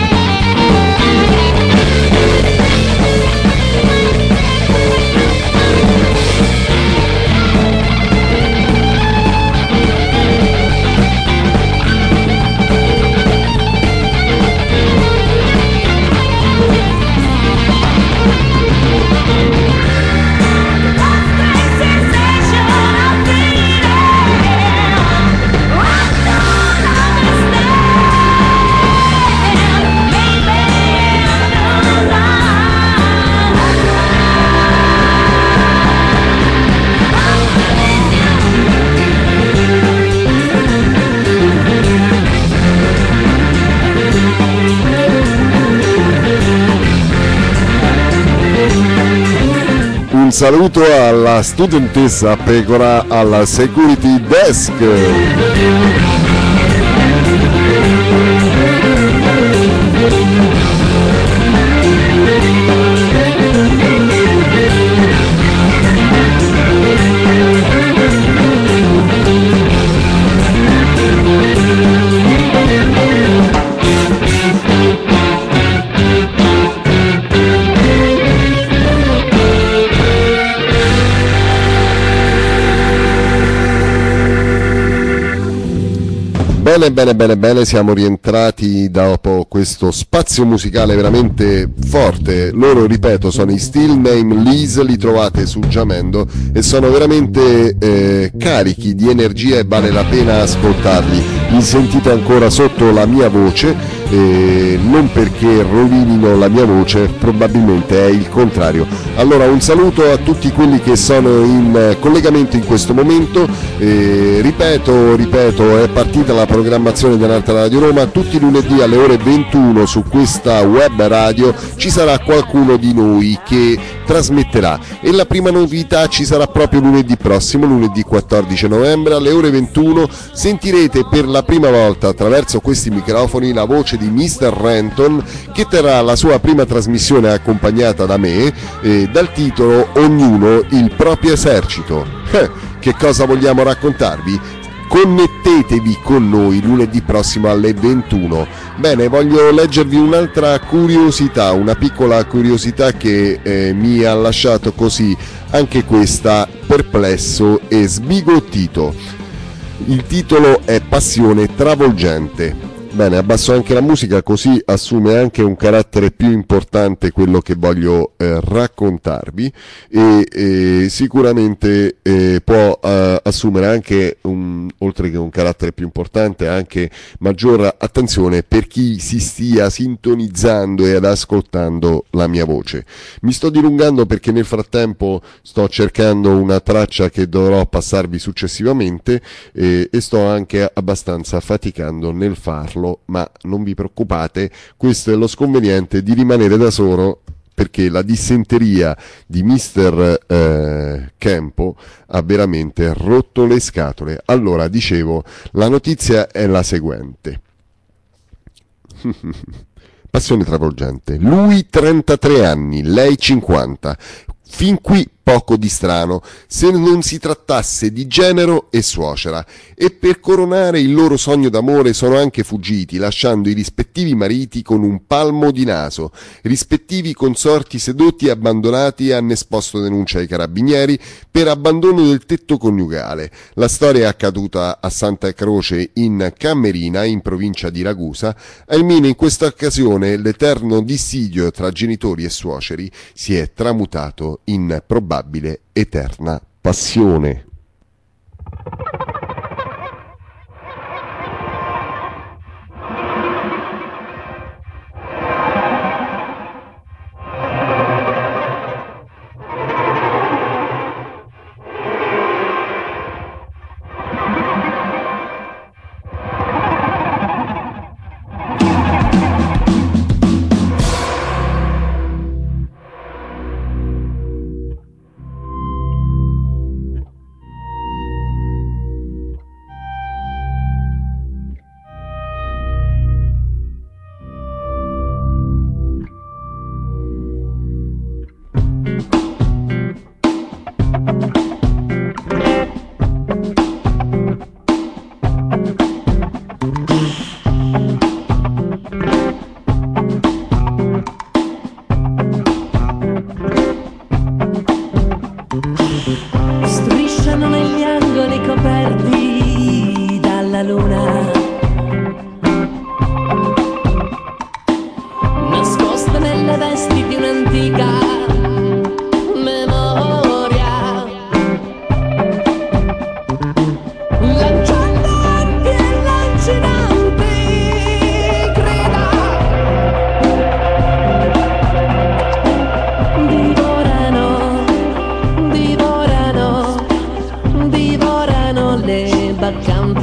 A: Un saluto alla studentessa Pecora alla security desk. Bene, siamo rientrati dopo questo spazio musicale veramente forte. Loro, ripeto, sono i Still Name Lease, li trovate su Jamendo e sono veramente carichi di energia e vale la pena ascoltarli. Li sentite ancora sotto la mia voce, non perché rovinino la mia voce, probabilmente è il contrario. Allora un saluto a tutti quelli che sono in collegamento in questo momento. Ripeto, è partita la programmazione dell'Alta Radio Roma. Tutti i lunedì alle ore 21 su questa web radio ci sarà qualcuno di noi che trasmetterà, e la prima novità ci sarà proprio lunedì prossimo, lunedì 14 novembre alle ore 21. Sentirete per la prima volta attraverso questi microfoni la voce di Mr. Renton, che terrà la sua prima trasmissione accompagnata da me dal titolo Ognuno il proprio esercito. Che cosa vogliamo raccontarvi? Connettetevi con noi lunedì prossimo alle 21. Bene, voglio leggervi un'altra curiosità, una piccola curiosità che mi ha lasciato così, anche questa, perplesso e sbigottito. Il titolo è Passione travolgente. Bene, abbasso anche la musica così assume anche un carattere più importante quello che voglio raccontarvi, e sicuramente può assumere anche, oltre che un carattere più importante, anche maggior attenzione per chi si stia sintonizzando e ad ascoltando la mia voce. Mi sto dilungando perché nel frattempo sto cercando una traccia che dovrò passarvi successivamente, e sto anche abbastanza faticando nel farlo. Ma non vi preoccupate, questo è lo sconveniente di rimanere da solo, perché la dissenteria di Mr. Campo ha veramente rotto le scatole. Allora, dicevo, la notizia è la seguente. Passione travolgente. Lui 33 anni, lei 50. Fin qui poco di strano, se non si trattasse di genero e suocera, e per coronare il loro sogno d'amore sono anche fuggiti, lasciando i rispettivi mariti con un palmo di naso. Rispettivi consorti sedotti e abbandonati hanno esposto denuncia ai carabinieri per abbandono del tetto coniugale. La storia è accaduta a Santa Croce in Camerina, in provincia di Ragusa. Almeno in questa occasione l'eterno dissidio tra genitori e suoceri si è tramutato in probabile eterna passione.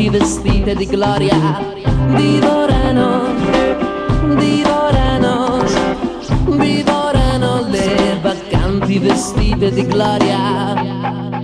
C: baccanti vestite di gloria divorano, divorano, divorano le baccanti vestite di gloria.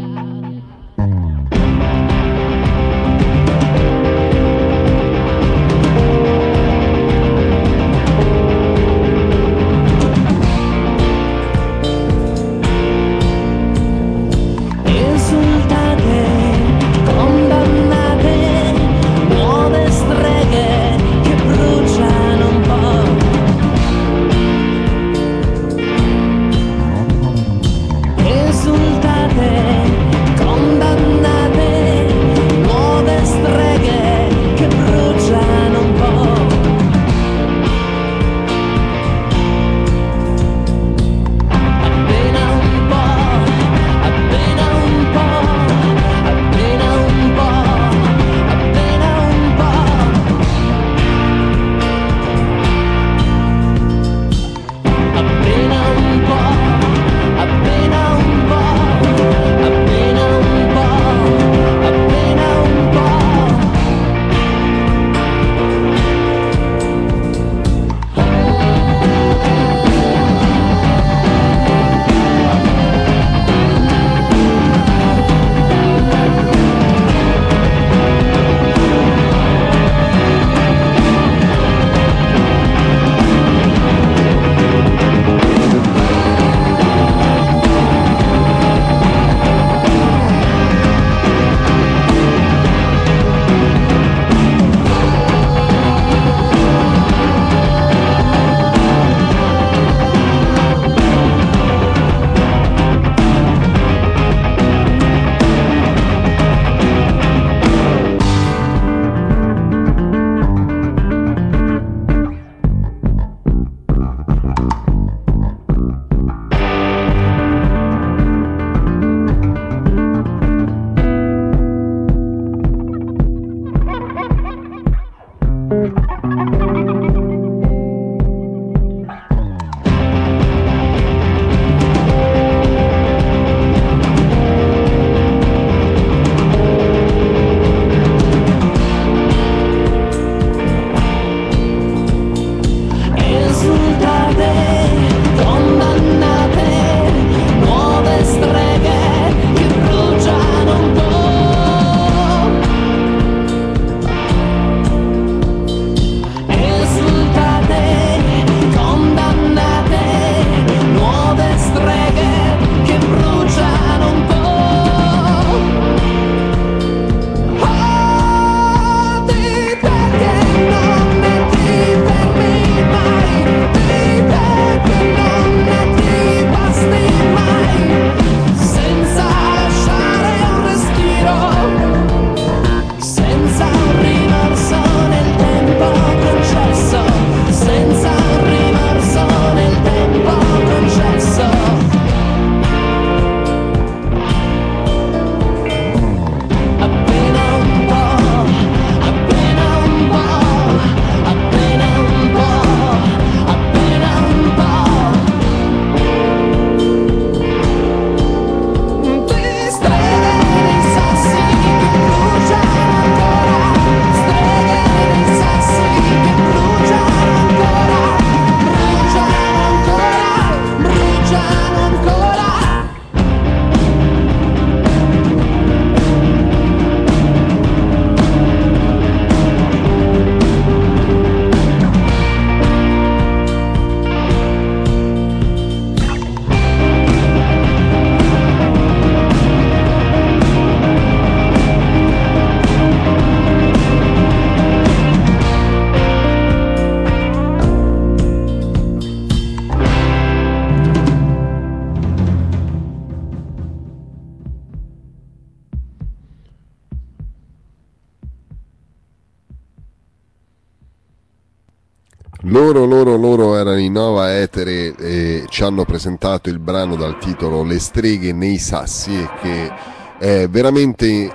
A: Loro erano i Nova Etere e ci hanno presentato il brano dal titolo Le streghe nei sassi, che è veramente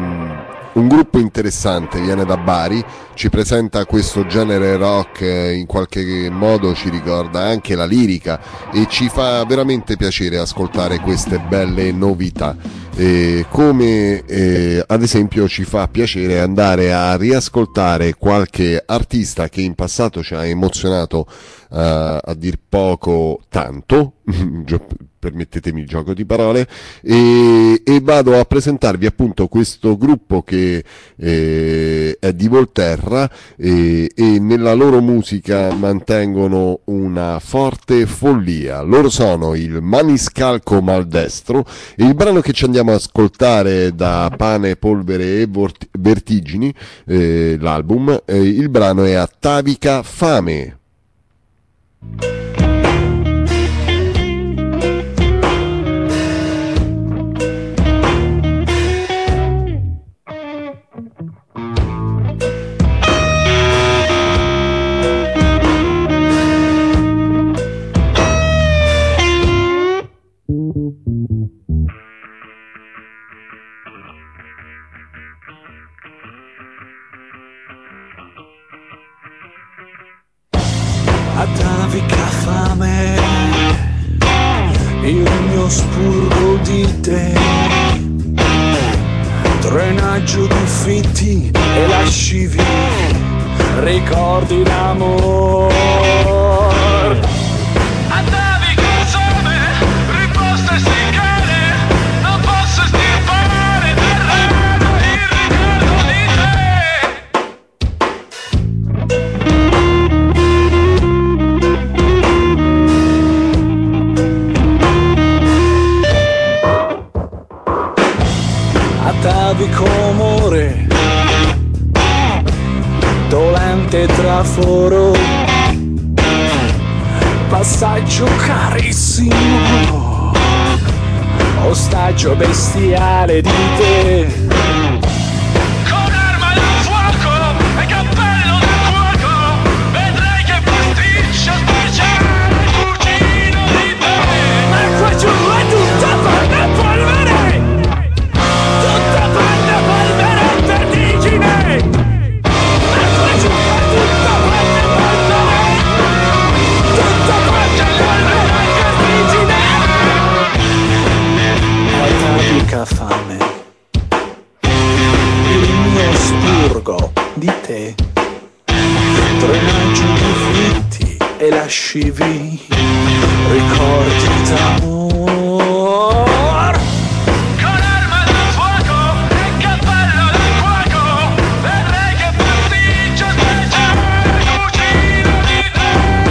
A: un gruppo interessante, viene da Bari, ci presenta questo genere rock, in qualche modo ci ricorda anche la lirica e ci fa veramente piacere ascoltare queste belle novità. come ad esempio ci fa piacere andare a riascoltare qualche artista che in passato ci ha emozionato a dir poco tanto, permettetemi il gioco di parole, e vado a presentarvi appunto questo gruppo che è di Volterra e nella loro musica mantengono una forte follia. Loro sono il Maniscalco Maldestro e il brano che ci andiamo ad ascoltare da Pane, Polvere e Vertigini, l'album, il brano è Atavica Fame.
J: Atavica fame, il mio spurgo di te, drenaggio di fitti e lascivi ricordi d'amor. Atavica fame, risposte sincere, non posso stirpare terreno il ricordo di te. Atavico amore, dolente traforo, passaggio carissimo, ostaggio bestiale di te. Con arma da fuoco e cappello da cuoco, vedrai che pasticcio speciale cucino di te. Ma qua giù è tutta panna e polvere, tutta panna e polvere e vertigine. Ma qua giù è tutta panna e polvere, tutta panna e polvere e vertigine. Atavica fame, il mio spurgo di te, drenaggio di fritti e lascivi ricordi d'amor. Con arma da fuoco e cappello da cuoco, vedrai che pasticcio speciale cucino di te.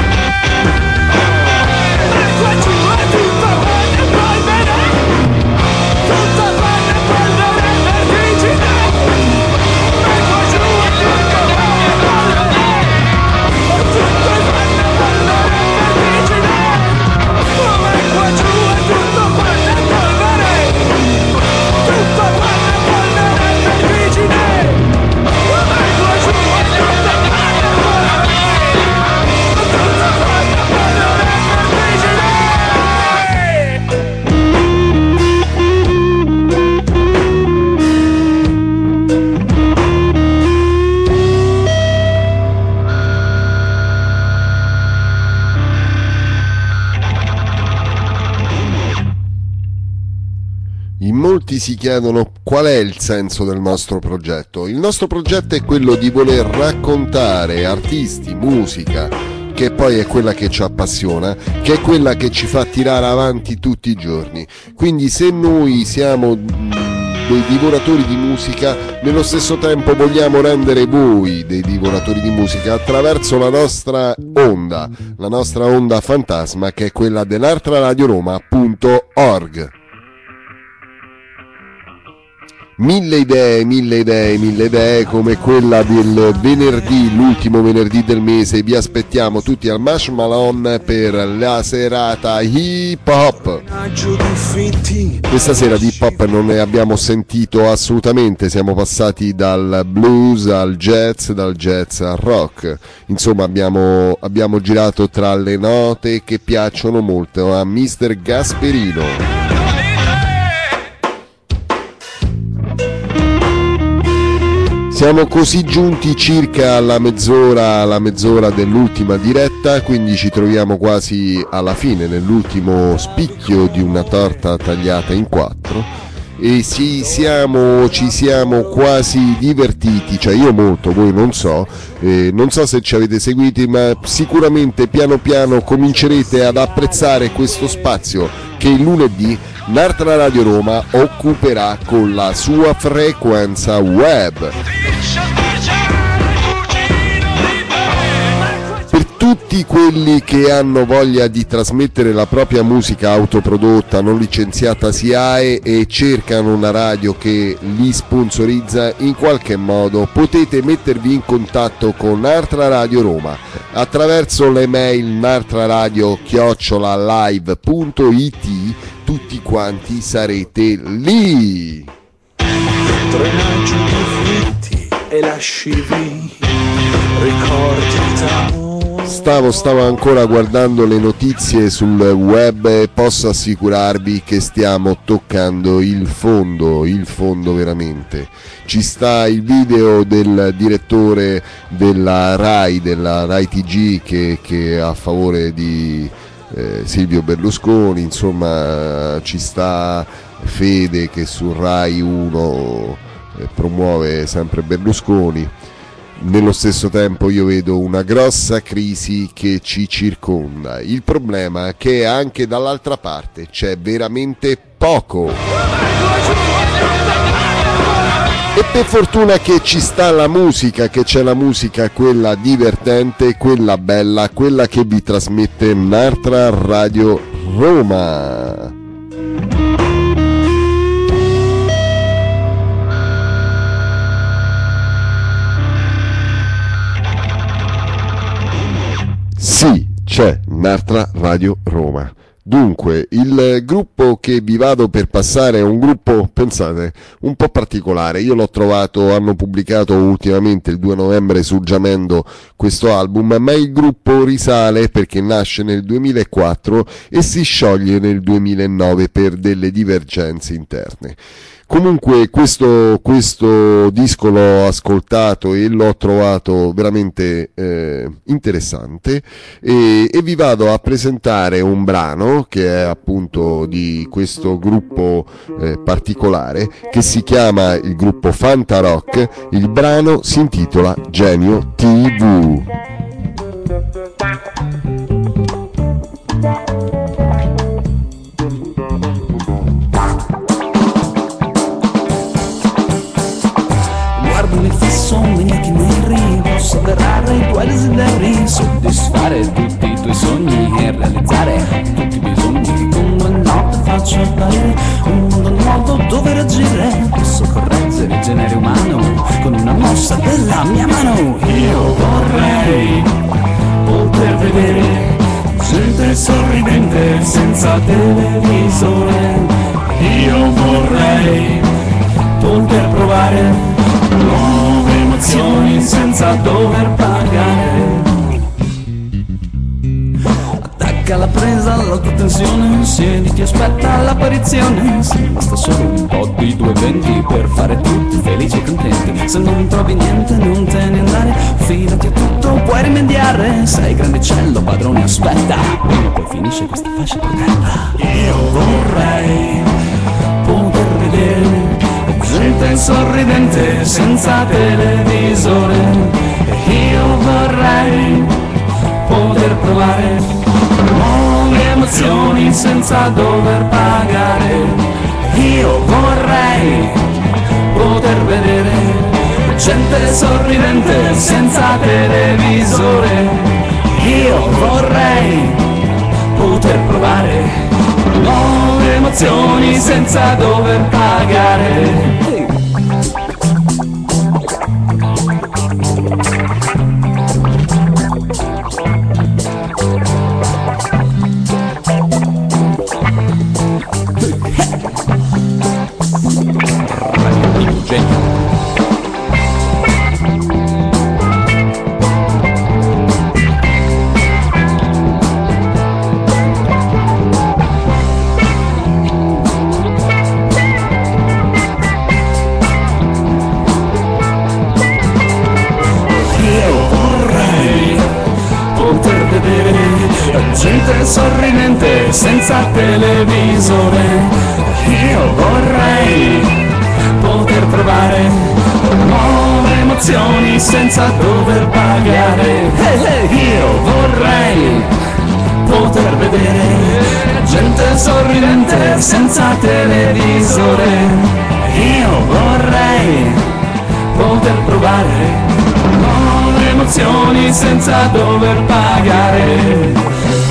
J: Ma qua giù è tutta panna e polvere, tutta panna e polvere e vertigine. Ma qua giù è tutta panna e polvere, tutta panna e polvere e vertigine. Ma qua giù è tutta panna e polvere, tutta panna e polvere e vertigine. Ma qua giù è tutta panna e polvere, tutta panna e polvere e vertigine.
A: In molti si chiedono qual è il senso del nostro progetto. Il nostro progetto è quello di voler raccontare artisti, musica, che poi è quella che ci appassiona, che è quella che ci fa tirare avanti tutti i giorni. Quindi se noi siamo dei divoratori di musica, nello stesso tempo vogliamo rendere voi dei divoratori di musica attraverso la nostra onda fantasma, che è quella dell'altraradioroma.org. Mille idee come quella del venerdì, l'ultimo venerdì del mese. Vi aspettiamo tutti al Marshmallow per la serata hip hop. Questa sera di hip hop non ne abbiamo sentito assolutamente, siamo passati dal blues al jazz, dal jazz al rock, insomma abbiamo girato tra le note che piacciono molto a Mr. Gasperino. Siamo così giunti circa alla mezz'ora dell'ultima diretta, quindi ci troviamo quasi alla fine, nell'ultimo spicchio di una torta tagliata in quattro, e ci siamo quasi divertiti, cioè io molto, voi non so se ci avete seguiti, ma sicuramente piano piano comincerete ad apprezzare questo spazio che il lunedì Nartra Radio Roma occuperà con la sua frequenza web. Per tutti quelli che hanno voglia di trasmettere la propria musica autoprodotta, non licenziata SIAE e cercano una radio che li sponsorizza in qualche modo, potete mettervi in contatto con Nartra Radio Roma attraverso le mail nartraradio@live.it. Tutti quanti sarete lì.
K: Drenaggio di fritti e lascivi ricordi d'amore.
A: Stavo ancora guardando le notizie sul web e posso assicurarvi che stiamo toccando il fondo veramente. Ci sta il video del direttore della Rai TG che è a favore di Silvio Berlusconi, insomma ci sta Fede che su Rai 1 promuove sempre Berlusconi. Nello stesso tempo io vedo una grossa crisi che ci circonda. Il problema è che anche dall'altra parte c'è veramente poco. E per fortuna che ci sta la musica, che c'è la musica, quella divertente, quella bella, quella che vi trasmette Nartra Radio Roma. Sì, c'è Nartra Radio Roma. Dunque, il gruppo che vi vado per passare è un gruppo, pensate, un po' particolare. Io l'ho trovato, hanno pubblicato ultimamente il 2 novembre su Giamendo questo album, ma il gruppo risale perché nasce nel 2004 e si scioglie nel 2009 per delle divergenze interne. Comunque questo disco l'ho ascoltato e l'ho trovato veramente interessante e vi vado a presentare un brano che è appunto di questo gruppo particolare che si chiama il gruppo Fantarock. Il brano si intitola Genio TV.
E: Mi fisso negli occhi neri, posso avverare i tuoi desideri, soddisfare tutti i tuoi sogni e realizzare tutti i bisogni. Con una notte faccio apparire un mondo nuovo dove reagire. Posso correggere il genere umano con una mossa della mia mano. Io vorrei poter vedere gente sorridente senza televisore. Io vorrei poter provare nuove emozioni senza dover pagare. Attacca la presa all'alta tensione, siediti, aspetta l'apparizione. Se basta solo un po' di 220 per fare tutti felici e contenti. Se non trovi niente non te ne andare, fidati a tutto, puoi rimediare. Sei grandicello, padrone, aspetta, prima o poi finisce questa fascia protetta. Io vorrei poter vedere gente sorridente senza televisore. Io vorrei poter provare nuove emozioni senza dover pagare. Io vorrei poter vedere gente sorridente senza televisore. Io vorrei poter provare nuove emozioni senza dover pagare. Gente sorridente senza televisore. Io vorrei poter provare nuove emozioni senza dover pagare. Io vorrei poter vedere gente sorridente senza televisore. Io vorrei poter provare nuove emozioni senza dover pagare.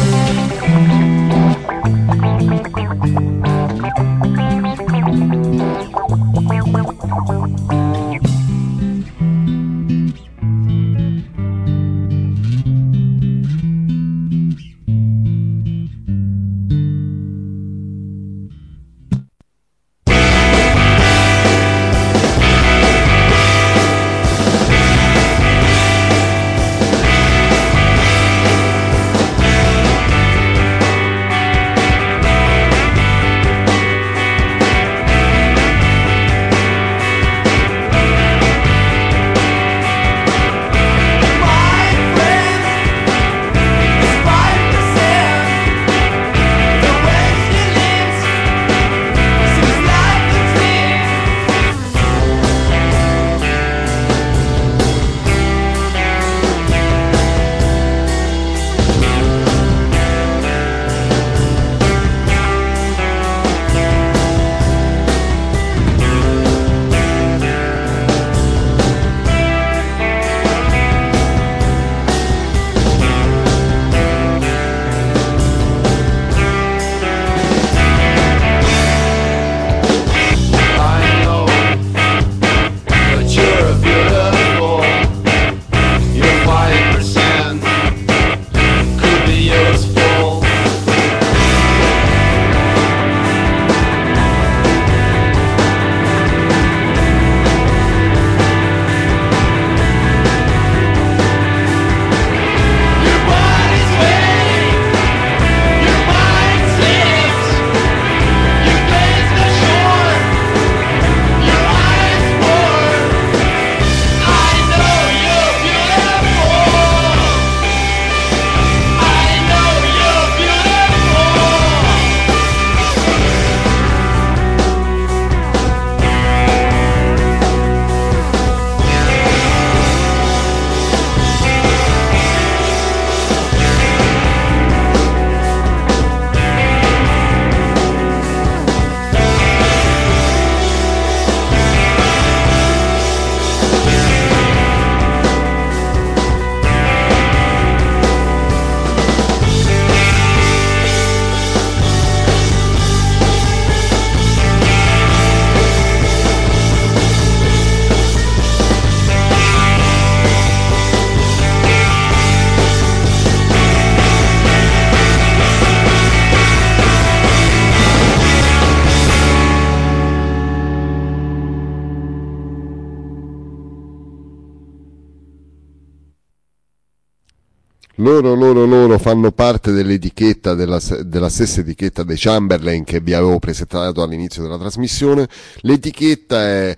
A: Loro fanno parte dell'etichetta della stessa etichetta dei Chamberlain che vi avevo presentato all'inizio della trasmissione. L'etichetta è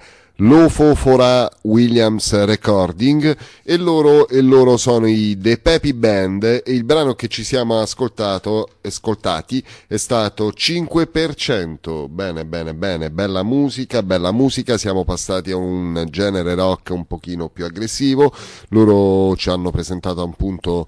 A: Lofofora Williams Recording e loro sono i The Peppy Band e il brano che ci siamo ascoltati è stato 5%. Bene, bella musica, siamo passati a un genere rock un pochino più aggressivo. Loro ci hanno presentato appunto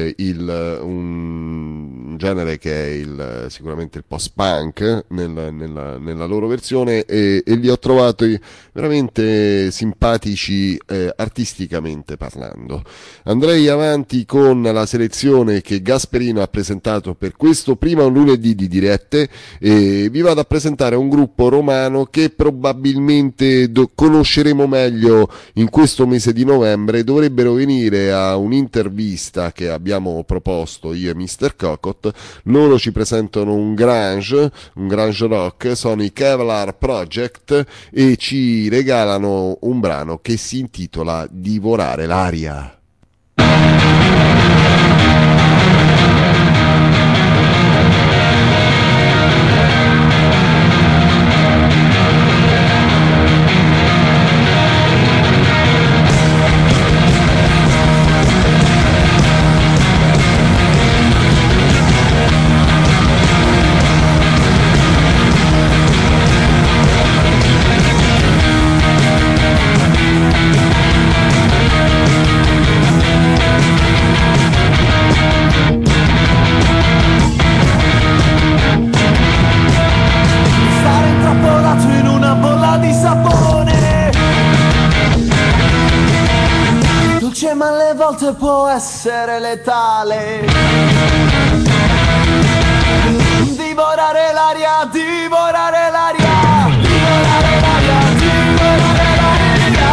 A: un genere che è sicuramente il post-punk nella loro versione e li ho trovati veramente simpatici artisticamente parlando. Andrei avanti con la selezione che Gasperino ha presentato per questo primo lunedì di dirette e vi vado a presentare un gruppo romano che probabilmente conosceremo meglio in questo mese di novembre. Dovrebbero venire a un'intervista che abbiamo proposto io e Mr. Cocot. Loro ci presentano un grunge rock, sono i Kevlar Project e ci regalano un brano che si intitola Divorare l'aria.
L: volte può essere letale. Divorare l'aria, divorare l'aria, divorare l'aria, divorare l'aria.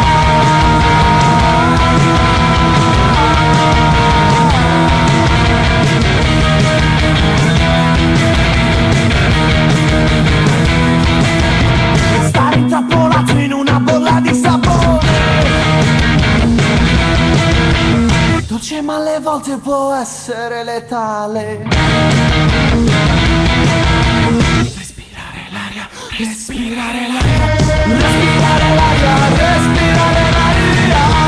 L: Stare intrappolato in una bolla di sapone, dolce ma alle volte può essere letale. Respirare l'aria, respirare l'aria, respirare l'aria, respirare l'aria.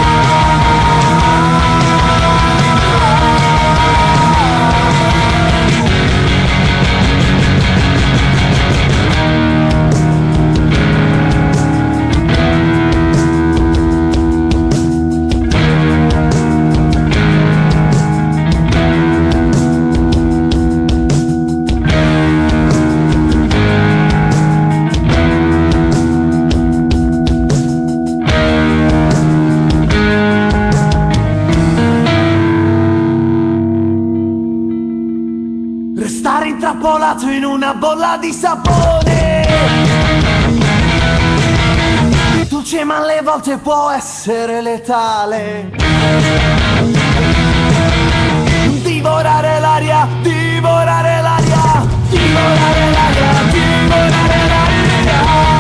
L: Restare intrappolato in una bolla di sapone, dolce ma alle volte può essere letale. Divorare l'aria, divorare l'aria, divorare l'aria, divorare l'aria.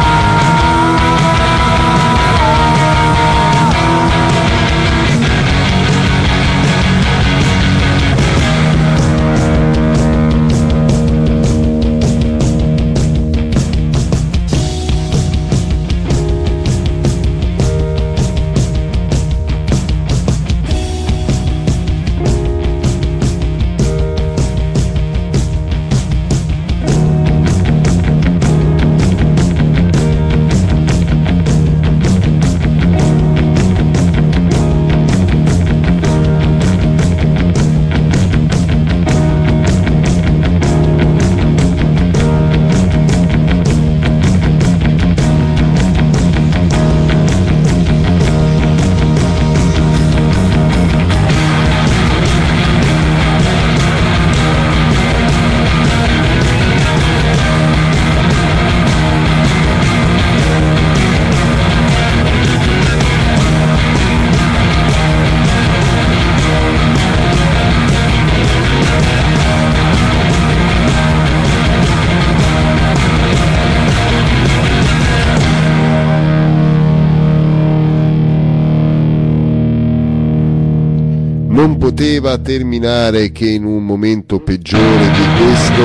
A: Non poteva terminare che in un momento peggiore di questo,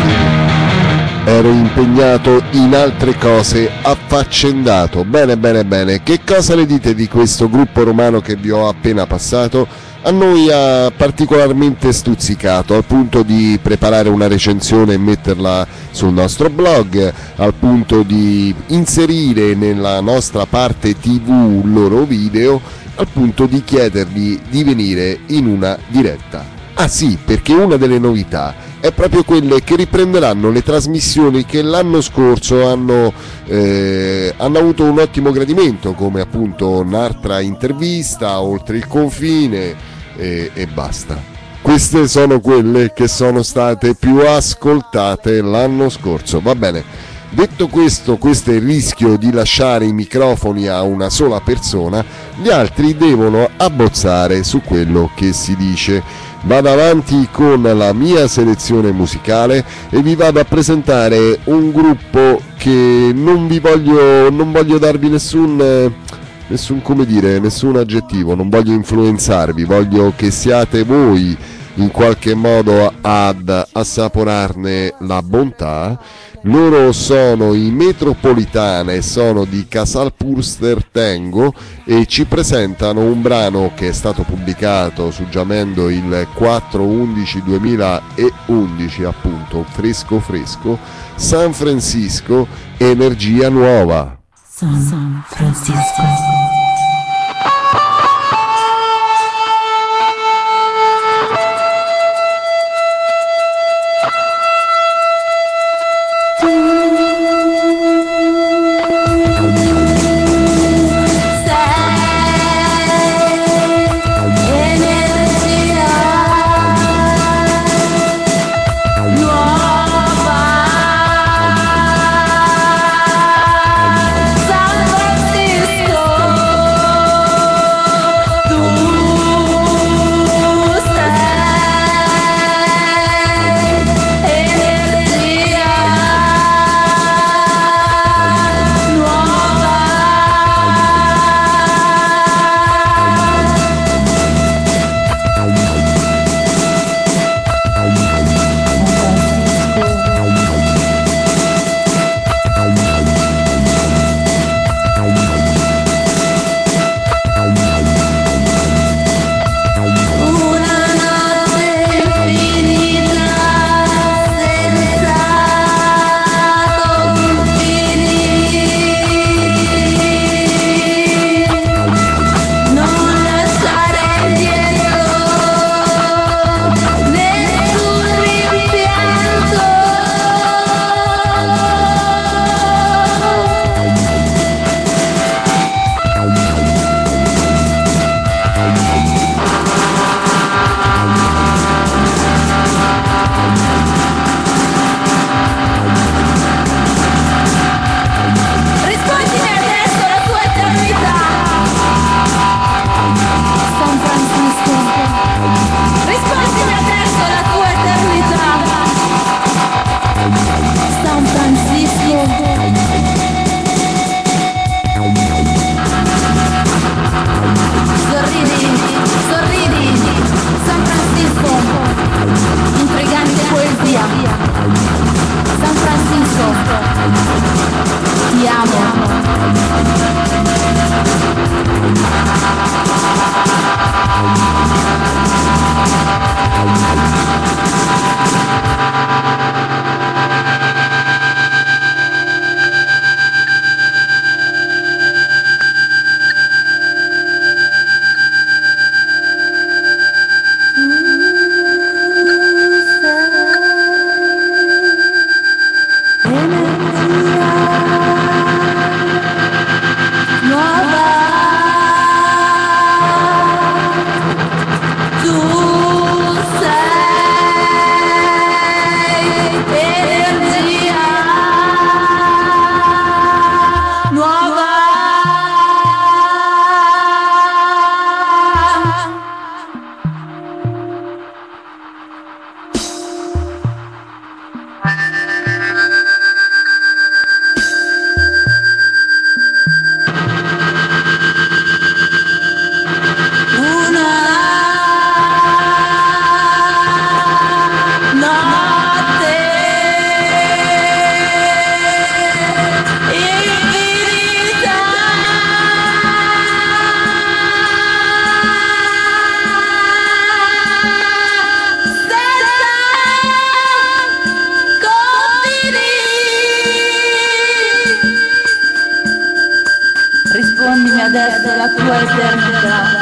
A: perché ero impegnato in altre cose, affaccendato. Bene, bene, bene. Che cosa ne dite di questo gruppo romano che vi ho appena passato? A noi ha particolarmente stuzzicato, al punto di preparare una recensione e metterla sul nostro blog, al punto di inserire nella nostra parte TV il loro video, al punto di chiedergli di venire in una diretta. Ah sì, perché una delle novità è proprio quelle che riprenderanno le trasmissioni che l'anno scorso hanno avuto un ottimo gradimento, come appunto un'altra intervista, Oltre il confine e basta. Queste sono quelle che sono state più ascoltate l'anno scorso. Va bene. Detto questo è il rischio di lasciare i microfoni a una sola persona, gli altri devono abbozzare su quello che si dice. Vado avanti con la mia selezione musicale e vi vado a presentare un gruppo che non voglio darvi nessun aggettivo, non voglio influenzarvi, voglio che siate voi in qualche modo ad assaporarne la bontà. Loro sono i Metropolitana e sono di Casalpurster Tengo e ci presentano un brano che è stato pubblicato su Jamendo il 4/11/2011, appunto, fresco, San Francisco, Energia Nuova.
M: San Francisco.
I: tua eternità.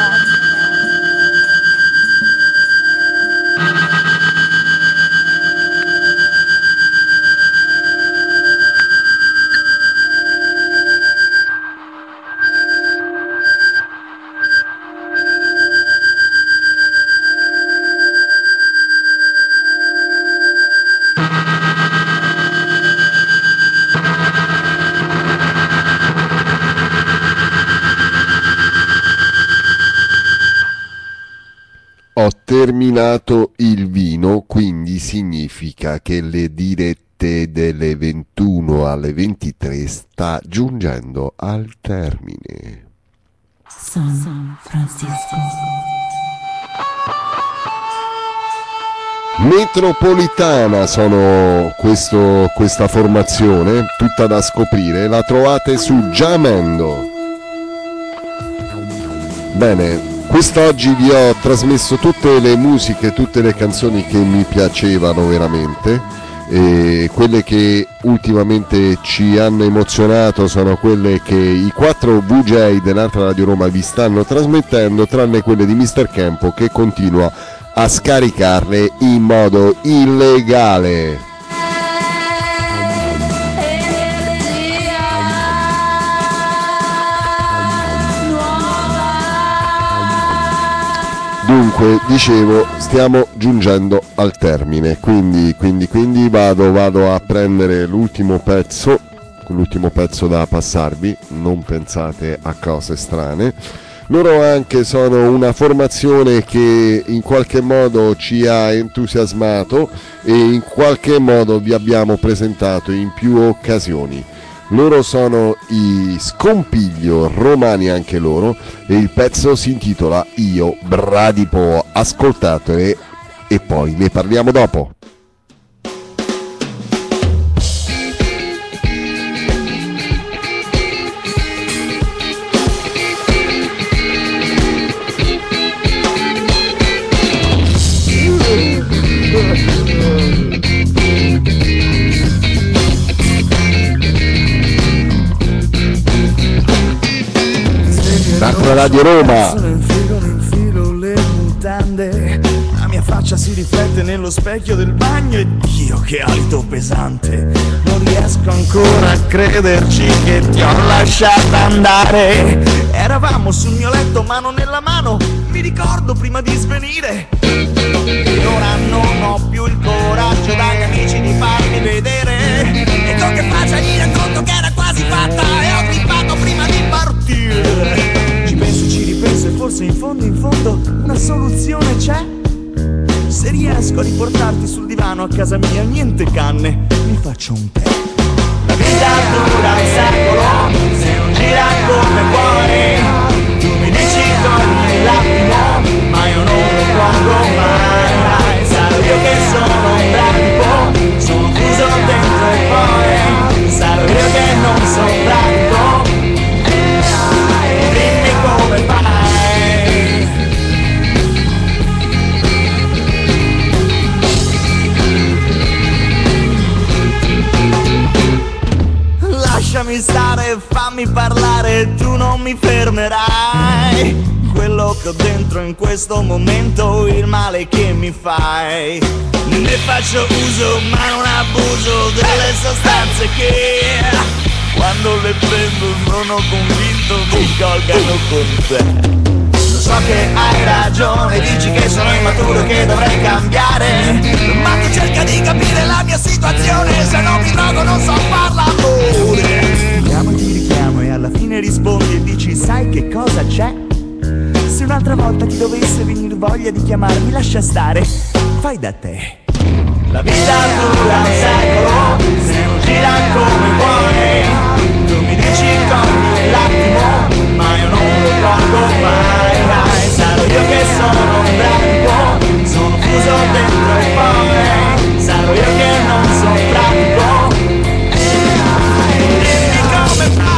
A: Ho terminato il vino, quindi significa che le dirette delle 21 alle 23 sta giungendo al termine.
M: San Francisco.
A: Metropolitana sono questa formazione, tutta da scoprire, la trovate su Jamendo. Bene, quest'oggi vi ho trasmesso tutte le musiche, tutte le canzoni che mi piacevano veramente, e quelle che ultimamente ci hanno emozionato sono quelle che i 4 VJ dell'Altra Radio Roma vi stanno trasmettendo, tranne quelle di Mr. Campo che continua a scaricarle in modo illegale. Dunque, dicevo, stiamo giungendo al termine, quindi vado a prendere l'ultimo pezzo da passarvi, non pensate a cose strane. Loro anche sono una formazione che in qualche modo ci ha entusiasmato e in qualche modo vi abbiamo presentato in più occasioni. Loro sono i Scompiglio, romani anche loro, e il pezzo si intitola Io Bradipo. Ascoltate e poi ne parliamo dopo. L'Altra Radio Roma.
K: Infilo le mutande, la mia faccia si riflette nello specchio del bagno e Dio che alito pesante. Non riesco ancora a crederci che ti ho lasciata andare. Eravamo sul mio letto mano nella mano, mi ricordo prima di svenire. E ora non ho più il coraggio dagli amici di farmi vedere. E con che faccia gli racconto che era quasi fatta e ho grippato prima di partire. Ci ripenso e forse in fondo una soluzione c'è. Se riesco a riportarti sul divano a casa mia, niente canne, mi faccio un tè. La vita dura un secolo, se non gira come vuoi. Tu mi dici togli l'attimo, ma io non lo pongo mai. Sarò io che sono un bradipo, sono fuso dentro e poi sarò io che non sono bradipo. Dimmi come fai. Lasciami stare, fammi parlare, tu non mi fermerai. Quello che ho dentro in questo momento, il male che mi fai. Ne faccio uso ma non abuso delle sostanze che quando le prendo sono convinto mi colgano con te. Lo so che hai ragione, dici che sono immaturo, che dovrei cambiare, ma tu cerca di capire la mia situazione, se non mi drogo non so far l'amore. Chiamo e ti richiamo e alla fine rispondi e dici sai che cosa c'è? Se un'altra volta ti dovesse venire voglia di chiamarmi, lascia stare, fai da te. La vita dura un secolo, se non gira come vuoi. Tu mi dici cogli l'attimo, ma io non lo pongo mai. Sarò io che sono un bradipo, sono fuso dentro e poi sarò io che non sono bradipo. Dimmi come fai.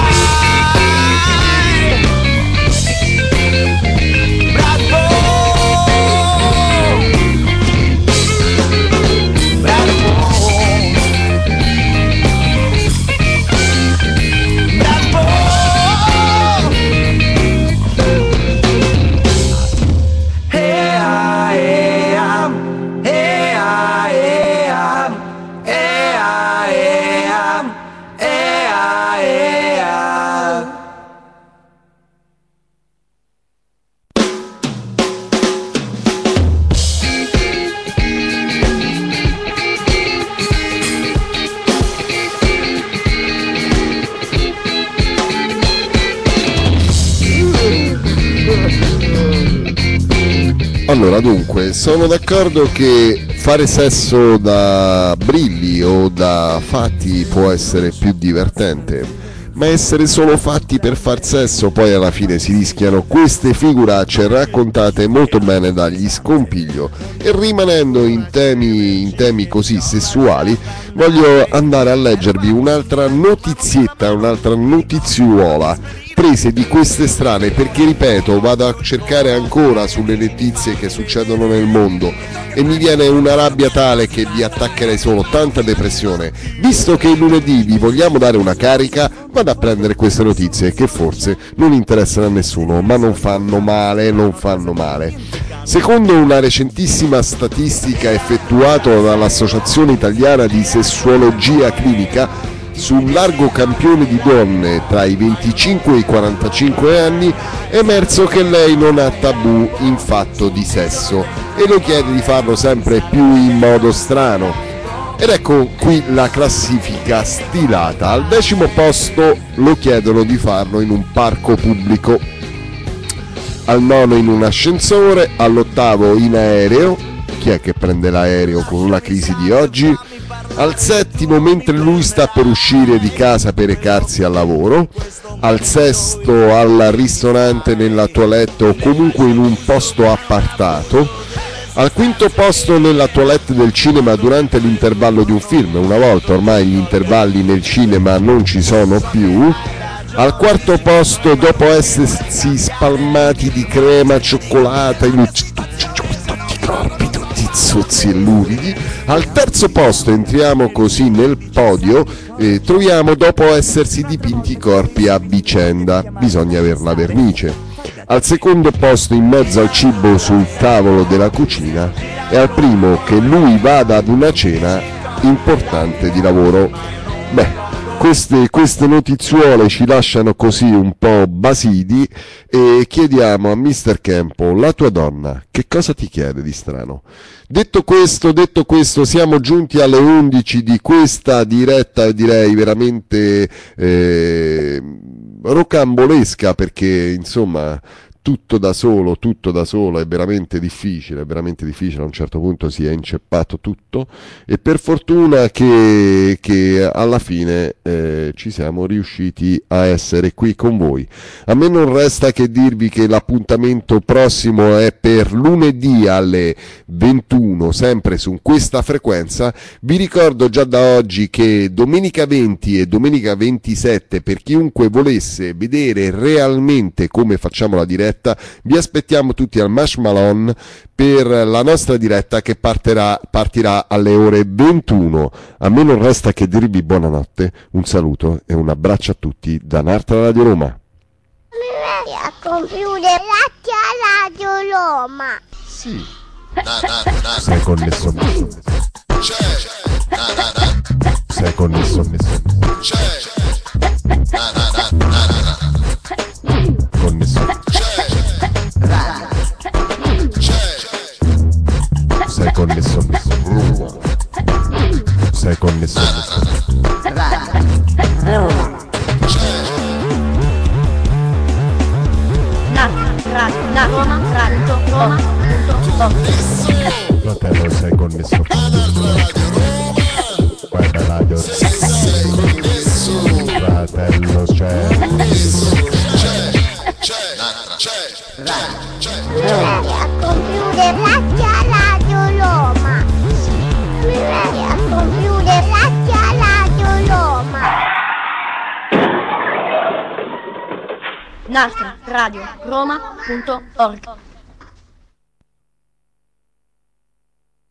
A: Allora, dunque, sono d'accordo che fare sesso da brilli o da fatti può essere più divertente, ma essere solo fatti per far sesso poi alla fine si rischiano queste figuracce raccontate molto bene dagli Scompiglio. E rimanendo in temi così sessuali, voglio andare a leggervi un'altra notizietta, un'altra notiziuola prese di queste strane, perché ripeto, vado a cercare ancora sulle notizie che succedono nel mondo e mi viene una rabbia tale che vi attaccherei solo, tanta depressione. Visto che il lunedì vi vogliamo dare una carica, vado a prendere queste notizie che forse non interessano a nessuno, ma non fanno male. Secondo una recentissima statistica effettuata dall'Associazione Italiana di Sessuologia Clinica, su un largo campione di donne tra i 25 e i 45 anni è emerso che lei non ha tabù in fatto di sesso e lo chiede di farlo sempre più in modo strano. Ed ecco qui la classifica stilata. Al 10° posto lo chiedono di farlo in un parco pubblico, al 9° in un ascensore, all'8° in aereo. Chi è che prende l'aereo con la crisi di oggi? Al 7° mentre lui sta per uscire di casa per recarsi al lavoro, al 6° al ristorante, nella toilette o comunque in un posto appartato, al 5° posto nella toilette del cinema durante l'intervallo di un film. Una volta ormai gli intervalli nel cinema non ci sono più. Al 4° posto dopo essersi spalmati di crema, cioccolata, zozzi e luridi. Al 3° posto, entriamo così nel podio, troviamo dopo essersi dipinti i corpi a vicenda, bisogna aver la vernice. Al 2° posto, in mezzo al cibo sul tavolo della cucina, e al 1° che lui vada ad una cena importante di lavoro. Beh, queste notiziole ci lasciano così un po' basidi e chiediamo a Mr. Campo, la tua donna che cosa ti chiede di strano? Detto questo, siamo giunti alle 11 di questa diretta, direi veramente rocambolesca, perché insomma tutto da solo è veramente difficile, a un certo punto si è inceppato tutto e per fortuna che alla fine ci siamo riusciti a essere qui con voi. A me non resta che dirvi che l'appuntamento prossimo è per lunedì alle 21, sempre su questa frequenza. Vi ricordo già da oggi che domenica 20 e domenica 27, per chiunque volesse vedere realmente come facciamo la diretta, vi aspettiamo tutti al Marshmallow per la nostra diretta che partirà alle ore 21. A me non resta che dirvi buonanotte, un saluto e un abbraccio a tutti da Nartra Radio Roma.
H: A computer Radio Roma.
A: Sì. Sei connesso. Sei connesso. Connesso. Sei connesso. Sei connesso. Fratello, sei connesso. Guarda radio. Fratello, c'è.
H: A computer Radio Roma. A computer Radio Roma.
I: Nostra Radio Roma.org